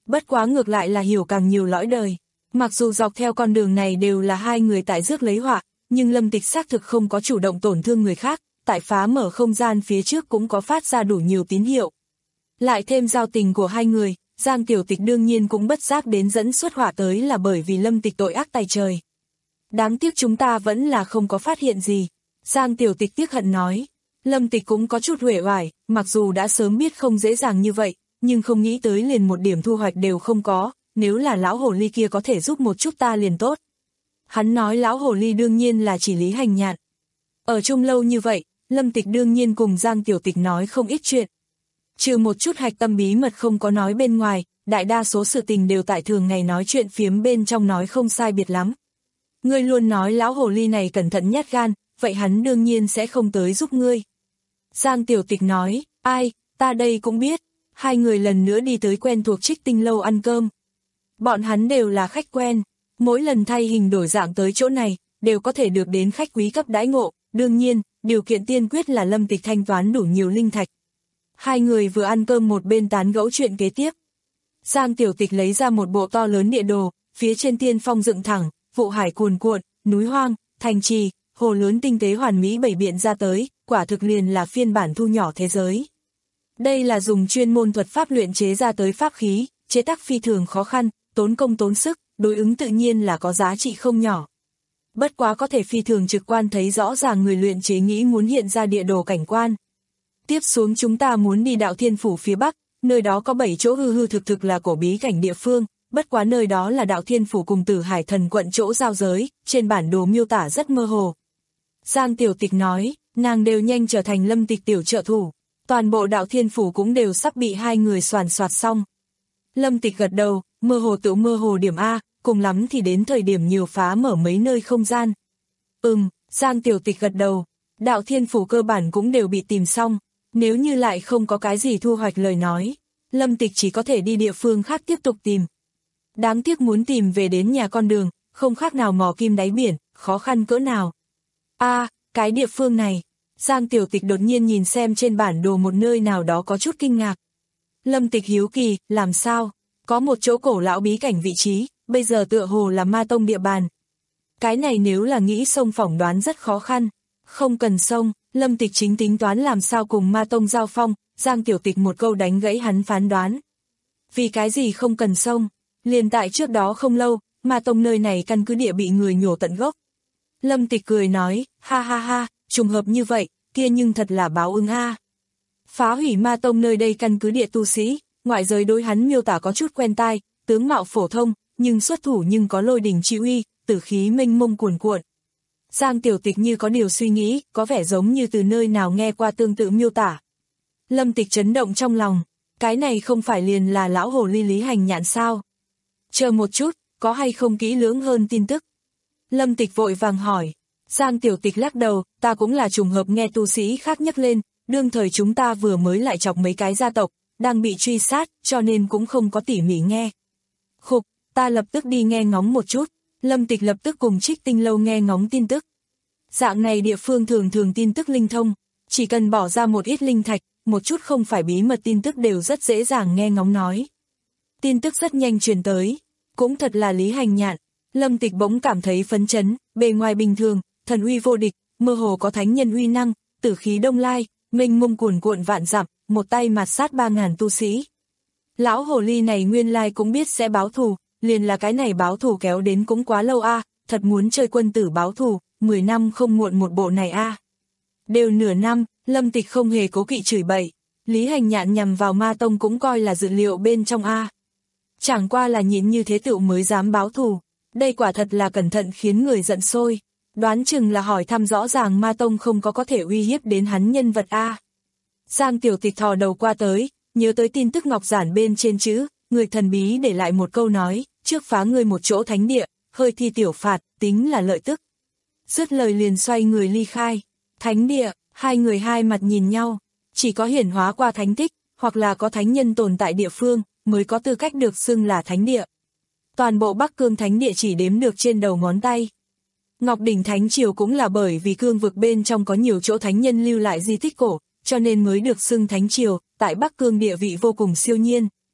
Bất quá ngược lại là hiểu càng nhiều lõi đời. Mặc dù dọc theo con đường này đều là hai người tại rước lấy họa, nhưng Lâm Tịch xác thực không có chủ động tổn thương người khác, tại phá mở không gian phía trước cũng có phát ra đủ nhiều tín hiệu. Lại thêm giao tình của hai người, Giang Tiểu Tịch đương nhiên cũng bất giác đến dẫn xuất họa tới là bởi vì Lâm Tịch tội ác tày trời. Đáng tiếc chúng ta vẫn là không có phát hiện gì. Giang Tiểu Tịch tiếc hận nói. Lâm Tịch cũng có chút uể oải, mặc dù đã sớm biết không dễ dàng như vậy, nhưng không nghĩ tới liền một điểm thu hoạch đều không có, nếu là lão hồ ly kia có thể giúp một chút ta liền tốt. Hắn nói lão hồ ly đương nhiên là chỉ Lý Hành Nhạn. Ở chung lâu như vậy, Lâm Tịch đương nhiên cùng Giang Tiểu Tịch nói không ít chuyện. Trừ một chút hạch tâm bí mật không có nói bên ngoài, đại đa số sự tình đều tại thường ngày nói chuyện phiếm bên trong nói không sai biệt lắm. Ngươi luôn nói lão hồ ly này cẩn thận nhát gan, vậy hắn đương nhiên sẽ không tới giúp ngươi. Giang Tiểu Tịch nói, ai, ta đây cũng biết. Hai người lần nữa đi tới quen thuộc Trích Tinh lâu ăn cơm. Bọn hắn đều là khách quen, mỗi lần thay hình đổi dạng tới chỗ này, đều có thể được đến khách quý cấp đãi ngộ, đương nhiên, điều kiện tiên quyết là Lâm Tịch thanh toán đủ nhiều linh thạch. Hai người vừa ăn cơm một bên tán gẫu chuyện kế tiếp. Giang Tiểu Tịch lấy ra một bộ to lớn địa đồ, phía trên tiên phong dựng thẳng, vụ hải cuồn cuộn, núi hoang, thành trì, hồ lớn tinh tế hoàn mỹ bày biện ra tới, quả thực liền là phiên bản thu nhỏ thế giới. Đây là dùng chuyên môn thuật pháp luyện chế ra tới pháp khí, chế tác phi thường khó khăn, tốn công tốn sức, đối ứng tự nhiên là có giá trị không nhỏ. Bất quá có thể phi thường trực quan thấy rõ ràng người luyện chế nghĩ muốn hiện ra địa đồ cảnh quan. Tiếp xuống chúng ta muốn đi Đạo Thiên Phủ phía Bắc, nơi đó có bảy chỗ hư hư thực thực là cổ bí cảnh địa phương, bất quá nơi đó là Đạo Thiên Phủ cùng Tử Hải Thần quận chỗ giao giới, trên bản đồ miêu tả rất mơ hồ. Giang Tiểu Tịch nói, nàng đều nhanh trở thành Lâm Tịch tiểu trợ thủ, toàn bộ Đạo Thiên Phủ cũng đều sắp bị hai người soàn soạt xong. Lâm Tịch gật đầu, mơ hồ tự mơ hồ điểm A, cùng lắm thì đến thời điểm nhiều phá mở mấy nơi không gian. Ừm, Giang Tiểu Tịch gật đầu, Đạo Thiên Phủ cơ bản cũng đều bị tìm xong, nếu như lại không có cái gì thu hoạch lời nói, Lâm Tịch chỉ có thể đi địa phương khác tiếp tục tìm. Đáng tiếc muốn tìm về đến nhà con đường, không khác nào mò kim đáy biển, khó khăn cỡ nào. A, à, cái địa phương này, Giang Tiểu Tịch đột nhiên nhìn xem trên bản đồ một nơi nào đó có chút kinh ngạc. Lâm Tịch hiếu kỳ, làm sao? Có một chỗ cổ lão bí cảnh vị trí, bây giờ tựa hồ là Ma Tông địa bàn. Cái này nếu là nghĩ xông phỏng đoán rất khó khăn. Không cần xông, Lâm Tịch chính tính toán làm sao cùng Ma Tông giao phong, Giang Tiểu Tịch một câu đánh gãy hắn phán đoán. Vì cái gì không cần xông? Liền tại trước đó không lâu, Ma Tông nơi này căn cứ địa bị người nhổ tận gốc. Lâm Tịch cười nói, ha ha ha, trùng hợp như vậy, kia nhưng thật là báo ứng a. Phá hủy Ma Tông nơi đây căn cứ địa tu sĩ, ngoại giới đối hắn miêu tả có chút quen tai, tướng mạo phổ thông, nhưng xuất thủ nhưng có lôi đình chi uy, tử khí mênh mông cuồn cuộn. Giang Tiểu Tịch như có điều suy nghĩ, có vẻ giống như từ nơi nào nghe qua tương tự miêu tả. Lâm Tịch chấn động trong lòng, cái này không phải liền là lão hồ ly Lý Hành Nhạn sao? Chờ một chút, có hay không kỹ lưỡng hơn tin tức? Lâm Tịch vội vàng hỏi. Giang Tiểu Tịch lắc đầu, ta cũng là trùng hợp nghe tu sĩ khác nhắc lên, đương thời chúng ta vừa mới lại chọc mấy cái gia tộc, đang bị truy sát, cho nên cũng không có tỉ mỉ nghe. Khục, ta lập tức đi nghe ngóng một chút. Lâm Tịch lập tức cùng Trích Tinh lâu nghe ngóng tin tức. Dạng này địa phương thường thường tin tức linh thông, chỉ cần bỏ ra một ít linh thạch, một chút không phải bí mật tin tức đều rất dễ dàng nghe ngóng nói. Tin tức rất nhanh truyền tới, cũng thật là Lý Hành Nhạn. Lâm Tịch bỗng cảm thấy phấn chấn, bề ngoài bình thường, thần uy vô địch, mơ hồ có thánh nhân uy năng, tử khí đông lai, mênh mông cuồn cuộn vạn dặm, một tay mạt sát ba ngàn tu sĩ. Lão hồ ly này nguyên lai cũng biết sẽ báo thù, liền là cái này báo thù kéo đến cũng quá lâu a, à, thật muốn chơi quân tử báo thù, mười năm không muộn một bộ này a. À. Đều nửa năm, Lâm Tịch không hề cố kỵ chửi bậy, Lý Hành Nhạn nhằm vào Ma Tông cũng coi là dự liệu bên trong a. À. Chẳng qua là nhịn như thế tựu mới dám báo thù, đây quả thật là cẩn thận khiến người giận sôi, đoán chừng là hỏi thăm rõ ràng Ma Tông không có có thể uy hiếp đến hắn nhân vật a. À. Giang Tiểu Tịch thò đầu qua tới, nhớ tới tin tức ngọc giản bên trên chữ, người thần bí để lại một câu nói, trước phá ngươi một chỗ thánh địa, hơi thi tiểu phạt, tính là lợi tức. Dứt lời liền xoay người ly khai. Thánh địa, hai người hai mặt nhìn nhau, chỉ có hiển hóa qua thánh tích, hoặc là có thánh nhân tồn tại địa phương, mới có tư cách được xưng là thánh địa. Toàn bộ Bắc Cương thánh địa chỉ đếm được trên đầu ngón tay. Ngọc Đỉnh Thánh Triều cũng là bởi vì cương vực bên trong có nhiều chỗ thánh nhân lưu lại di tích cổ, cho nên mới được xưng Thánh Triều, tại Bắc Cương địa vị vô cùng siêu nhiên.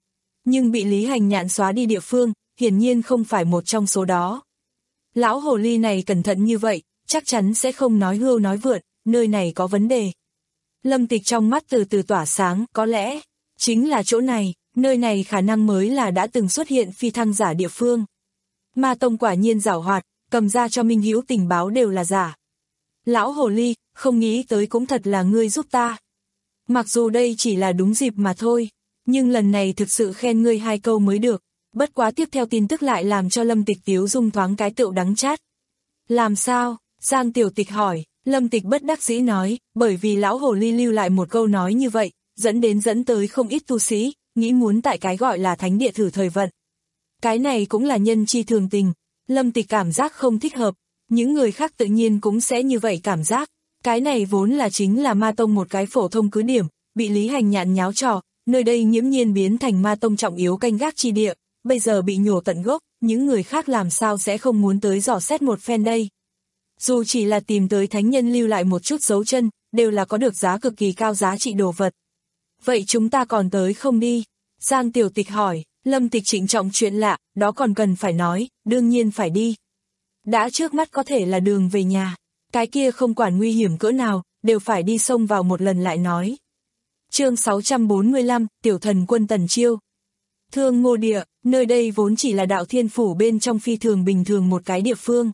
nhưng bị Lý Hành Nhạn xóa đi địa phương, hiển nhiên không phải một trong số đó. Lão hồ ly này cẩn thận như vậy, chắc chắn sẽ không nói hưu nói vượn, nơi này có vấn đề. Lâm Tịch trong mắt từ từ tỏa sáng, có lẽ, chính là chỗ này, nơi này khả năng mới là đã từng xuất hiện phi thăng giả địa phương. Ma Tông quả nhiên giảo hoạt, cầm ra cho Minh Hữu tình báo đều là giả. Lão hồ ly, không nghĩ tới cũng thật là ngươi giúp ta. Mặc dù đây chỉ là đúng dịp mà thôi, nhưng lần này thực sự khen ngươi hai câu mới được. Bất quá tiếp theo tin tức lại làm cho Lâm Tịch tiếu dung thoáng cái tựu đắng chát. Làm sao? Giang Tiểu Tịch hỏi. Lâm Tịch bất đắc dĩ nói, bởi vì lão hồ ly lưu lại một câu nói như vậy, dẫn đến dẫn tới không ít tu sĩ, nghĩ muốn tại cái gọi là thánh địa thử thời vận. Cái này cũng là nhân chi thường tình, Lâm Tịch cảm giác không thích hợp, những người khác tự nhiên cũng sẽ như vậy cảm giác. Cái này vốn là chính là Ma Tông một cái phổ thông cứ điểm, bị Lý Hành Nhạn nháo trò, nơi đây nghiễm nhiên biến thành Ma Tông trọng yếu canh gác chi địa, bây giờ bị nhổ tận gốc, những người khác làm sao sẽ không muốn tới dò xét một phen đây. Dù chỉ là tìm tới thánh nhân lưu lại một chút dấu chân, đều là có được giá cực kỳ cao giá trị đồ vật. Vậy chúng ta còn tới không đi? Giang Tiểu Tịch hỏi. Lâm Tịch trịnh trọng chuyện lạ, đó còn cần phải nói, đương nhiên phải đi. Đã trước mắt có thể là đường về nhà, cái kia không quản nguy hiểm cỡ nào, đều phải đi xông vào một lần lại nói. Chương sáu trăm bốn mươi lăm, Tiểu Thần Quân Tần Chiêu. Thương Ngô Địa, nơi đây vốn chỉ là Đạo Thiên Phủ bên trong phi thường bình thường một cái địa phương.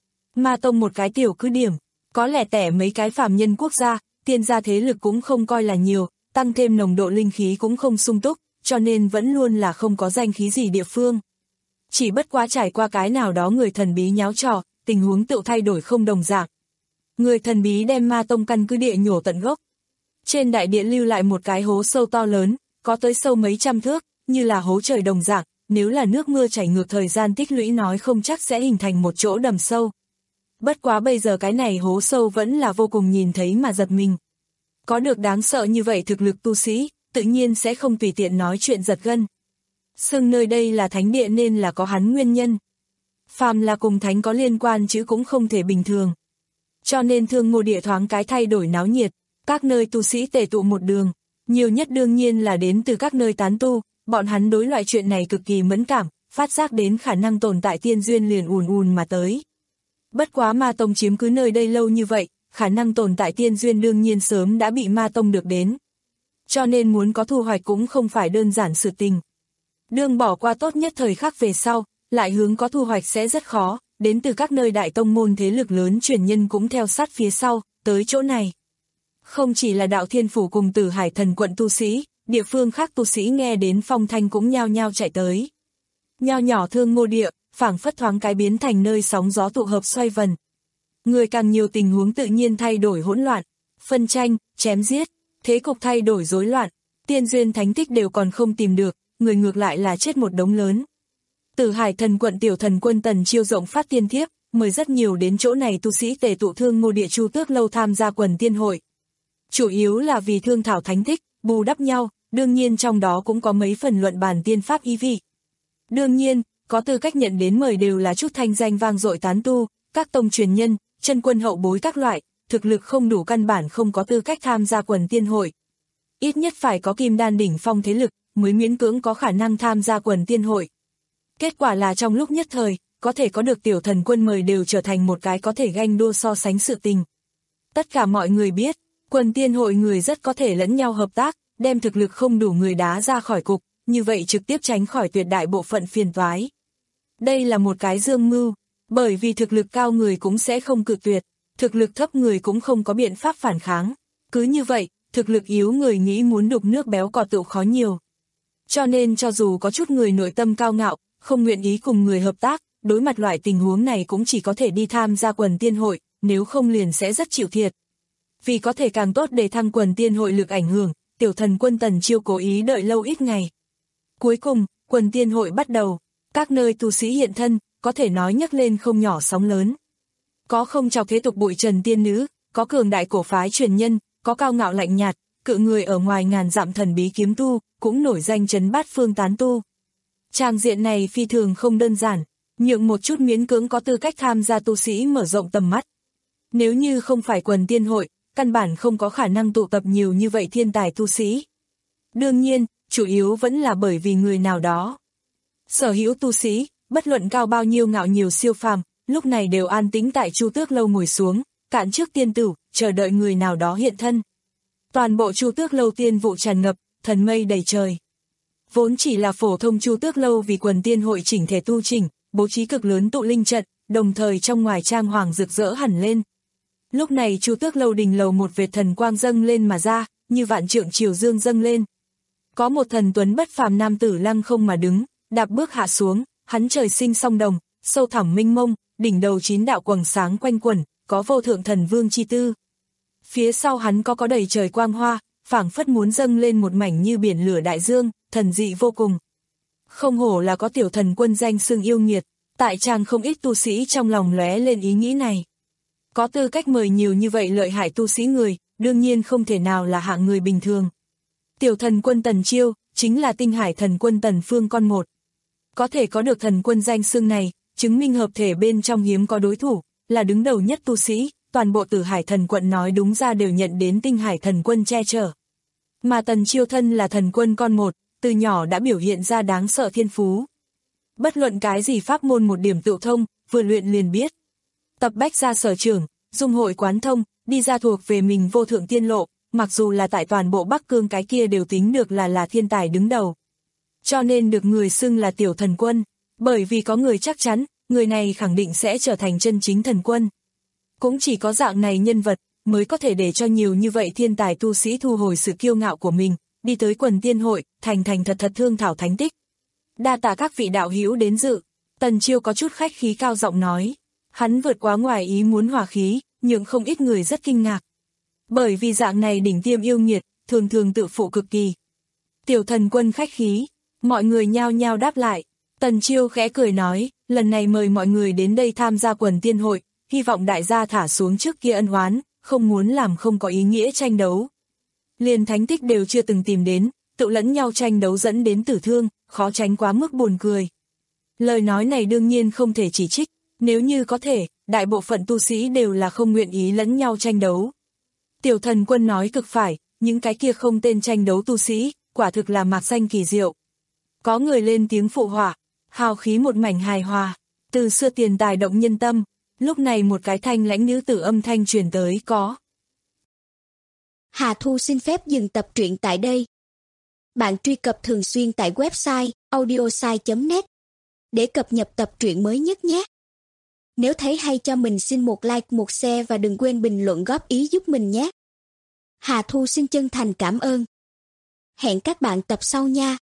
Ma Tông một cái tiểu cứ điểm, có lẻ tẻ mấy cái phàm nhân quốc gia, tiên gia thế lực cũng không coi là nhiều, tăng thêm nồng độ linh khí cũng không sung túc, cho nên vẫn luôn là không có danh khí gì địa phương. Chỉ bất quá trải qua cái nào đó người thần bí nháo trò, tình huống tự thay đổi không đồng dạng. Người thần bí đem Ma Tông căn cứ địa nhổ tận gốc. Trên đại địa lưu lại một cái hố sâu to lớn, có tới sâu mấy trăm thước, như là hố trời đồng dạng, nếu là nước mưa chảy ngược thời gian tích lũy nói không chắc sẽ hình thành một chỗ đầm sâu. Bất quá bây giờ cái này hố sâu vẫn là vô cùng nhìn thấy mà giật mình. Có được đáng sợ như vậy thực lực tu sĩ, tự nhiên sẽ không tùy tiện nói chuyện giật gân. Xưng nơi đây là thánh địa nên là có hắn nguyên nhân. Phàm là cùng thánh có liên quan chứ cũng không thể bình thường. Cho nên Thương Ngô Địa thoáng cái thay đổi náo nhiệt, các nơi tu sĩ tề tụ một đường, nhiều nhất đương nhiên là đến từ các nơi tán tu, bọn hắn đối loại chuyện này cực kỳ mẫn cảm, phát giác đến khả năng tồn tại tiên duyên liền ùn ùn mà tới. Bất quá Ma Tông chiếm cứ nơi đây lâu như vậy, khả năng tồn tại tiên duyên đương nhiên sớm đã bị Ma Tông được đến. Cho nên muốn có thu hoạch cũng không phải đơn giản sự tình. Đương bỏ qua tốt nhất thời khắc về sau, lại hướng có thu hoạch sẽ rất khó, đến từ các nơi đại tông môn thế lực lớn truyền nhân cũng theo sát phía sau, tới chỗ này. Không chỉ là Đạo Thiên Phủ cùng Tử Hải Thần quận tu sĩ, địa phương khác tu sĩ nghe đến phong thanh cũng nhao nhao chạy tới. Nho nhỏ Thương Ngô Địa, phảng phất thoáng cái biến thành nơi sóng gió tụ hợp xoay vần. Người càng nhiều tình huống tự nhiên thay đổi hỗn loạn, phân tranh, chém giết, thế cục thay đổi rối loạn, tiên duyên thánh tích đều còn không tìm được, người ngược lại là chết một đống lớn. Tử Hải Thần quận Tiểu Thần Quân Tần Chiêu rộng phát tiên thiếp, mời rất nhiều đến chỗ này tu sĩ tề tụ Thương Ngô Địa Chu Tước lâu tham gia quần tiên hội. Chủ yếu là vì thương thảo thánh tích, bù đắp nhau, đương nhiên trong đó cũng có mấy phần luận bàn tiên pháp ý vị. Đương nhiên, có tư cách nhận đến mời đều là chút thanh danh vang dội tán tu, các tông truyền nhân, chân quân hậu bối các loại, thực lực không đủ căn bản không có tư cách tham gia quần tiên hội. Ít nhất phải có kim đan đỉnh phong thế lực, mới miễn cưỡng có khả năng tham gia quần tiên hội. Kết quả là trong lúc nhất thời, có thể có được Tiểu Thần Quân mời đều trở thành một cái có thể ganh đua so sánh sự tình. Tất cả mọi người biết, quần tiên hội người rất có thể lẫn nhau hợp tác, đem thực lực không đủ người đá ra khỏi cục, như vậy trực tiếp tránh khỏi tuyệt đại bộ phận phiền toái. Đây là một cái dương mưu, bởi vì thực lực cao người cũng sẽ không cự tuyệt, thực lực thấp người cũng không có biện pháp phản kháng. Cứ như vậy, thực lực yếu người nghĩ muốn đục nước béo cò tựu khó nhiều. Cho nên cho dù có chút người nội tâm cao ngạo, không nguyện ý cùng người hợp tác, đối mặt loại tình huống này cũng chỉ có thể đi tham gia quần tiên hội, nếu không liền sẽ rất chịu thiệt. Vì có thể càng tốt để thăng quần tiên hội lực ảnh hưởng, Tiểu Thần Quân Tần Chiêu cố ý đợi lâu ít ngày. Cuối cùng, quần tiên hội bắt đầu, các nơi tu sĩ hiện thân, có thể nói nhấc lên không nhỏ sóng lớn. Có không chọc thế tục bụi trần tiên nữ, có cường đại cổ phái truyền nhân, có cao ngạo lạnh nhạt, cự người ở ngoài ngàn dặm thần bí kiếm tu, cũng nổi danh trấn bát phương tán tu. Tràng diện này phi thường không đơn giản, nhượng một chút miễn cưỡng có tư cách tham gia tu sĩ mở rộng tầm mắt. Nếu như không phải quần tiên hội, căn bản không có khả năng tụ tập nhiều như vậy thiên tài tu sĩ. Đương nhiên, chủ yếu vẫn là bởi vì người nào đó. Sở hữu tu sĩ, bất luận cao bao nhiêu ngạo nhiều siêu phàm, lúc này đều an tĩnh tại Chu Tước Lâu ngồi xuống, cạn trước tiên tử, chờ đợi người nào đó hiện thân. Toàn bộ Chu Tước Lâu tiên vụ tràn ngập, thần mây đầy trời. Vốn chỉ là phổ thông Chu Tước Lâu vì quần tiên hội chỉnh thể tu chỉnh, bố trí cực lớn tụ linh trận, đồng thời trong ngoài trang hoàng rực rỡ hẳn lên. Lúc này Chu Tước Lâu đình lầu một vệt thần quang dâng lên mà ra, như vạn trượng triều dương dâng lên. Có một thần tuấn bất phàm nam tử lăng không mà đứng, đạp bước hạ xuống, hắn trời sinh song đồng, sâu thẳm minh mông, đỉnh đầu chín đạo quầng sáng quanh quẩn, có vô thượng thần vương chi tư. Phía sau hắn có có đầy trời quang hoa, phảng phất muốn dâng lên một mảnh như biển lửa đại dương, thần dị vô cùng. Không hổ là có tiểu thần quân danh xưng yêu nghiệt, tại chàng không ít tu sĩ trong lòng lóe lên ý nghĩ này. Có tư cách mời nhiều như vậy lợi hại tu sĩ người, đương nhiên không thể nào là hạng người bình thường. Tiểu thần quân Tần Chiêu, chính là tinh hải thần quân Tần Phương con một. Có thể có được thần quân danh xưng này, chứng minh hợp thể bên trong hiếm có đối thủ, là đứng đầu nhất tu sĩ, toàn bộ Tử Hải thần quận nói đúng ra đều nhận đến tinh hải thần quân che chở. Mà Tần Chiêu thân là thần quân con một, từ nhỏ đã biểu hiện ra đáng sợ thiên phú. Bất luận cái gì pháp môn một điểm tự thông, vừa luyện liền biết. Tập bách ra sở trường, dung hội quán thông, đi ra thuộc về mình vô thượng tiên lộ, mặc dù là tại toàn bộ Bắc Cương cái kia đều tính được là là thiên tài đứng đầu. Cho nên được người xưng là tiểu thần quân, bởi vì có người chắc chắn, người này khẳng định sẽ trở thành chân chính thần quân. Cũng chỉ có dạng này nhân vật, mới có thể để cho nhiều như vậy thiên tài tu sĩ thu hồi sự kiêu ngạo của mình, đi tới quần tiên hội, thành thành thật thật thương thảo thánh tích. Đa tạ các vị đạo hữu đến dự, Tần Chiêu có chút khách khí cao giọng nói. Hắn vượt quá ngoài ý muốn hòa khí, nhưng không ít người rất kinh ngạc. Bởi vì dạng này đỉnh tiêm yêu nghiệt, thường thường tự phụ cực kỳ. Tiểu thần quân khách khí, mọi người nhao nhao đáp lại. Tần Chiêu khẽ cười nói, lần này mời mọi người đến đây tham gia quần tiên hội, hy vọng đại gia thả xuống trước kia ân oán, không muốn làm không có ý nghĩa tranh đấu. Liền thánh tích đều chưa từng tìm đến, tự lẫn nhau tranh đấu dẫn đến tử thương, khó tránh quá mức buồn cười. Lời nói này đương nhiên không thể chỉ trích, nếu như có thể, đại bộ phận tu sĩ đều là không nguyện ý lẫn nhau tranh đấu. Tiểu thần quân nói cực phải, những cái kia không tên tranh đấu tu sĩ, quả thực là mạc danh kỳ diệu. Có người lên tiếng phụ họa, hào khí một mảnh hài hòa, từ xưa tiền tài động nhân tâm, lúc này một cái thanh lãnh nữ tử âm thanh truyền tới có. Hà Thu xin phép dừng tập truyện tại đây. Bạn truy cập thường xuyên tại website audiosai chấm net để cập nhật tập truyện mới nhất nhé. Nếu thấy hay cho mình xin một like, một share và đừng quên bình luận góp ý giúp mình nhé. Hà Thu xin chân thành cảm ơn. Hẹn các bạn tập sau nha.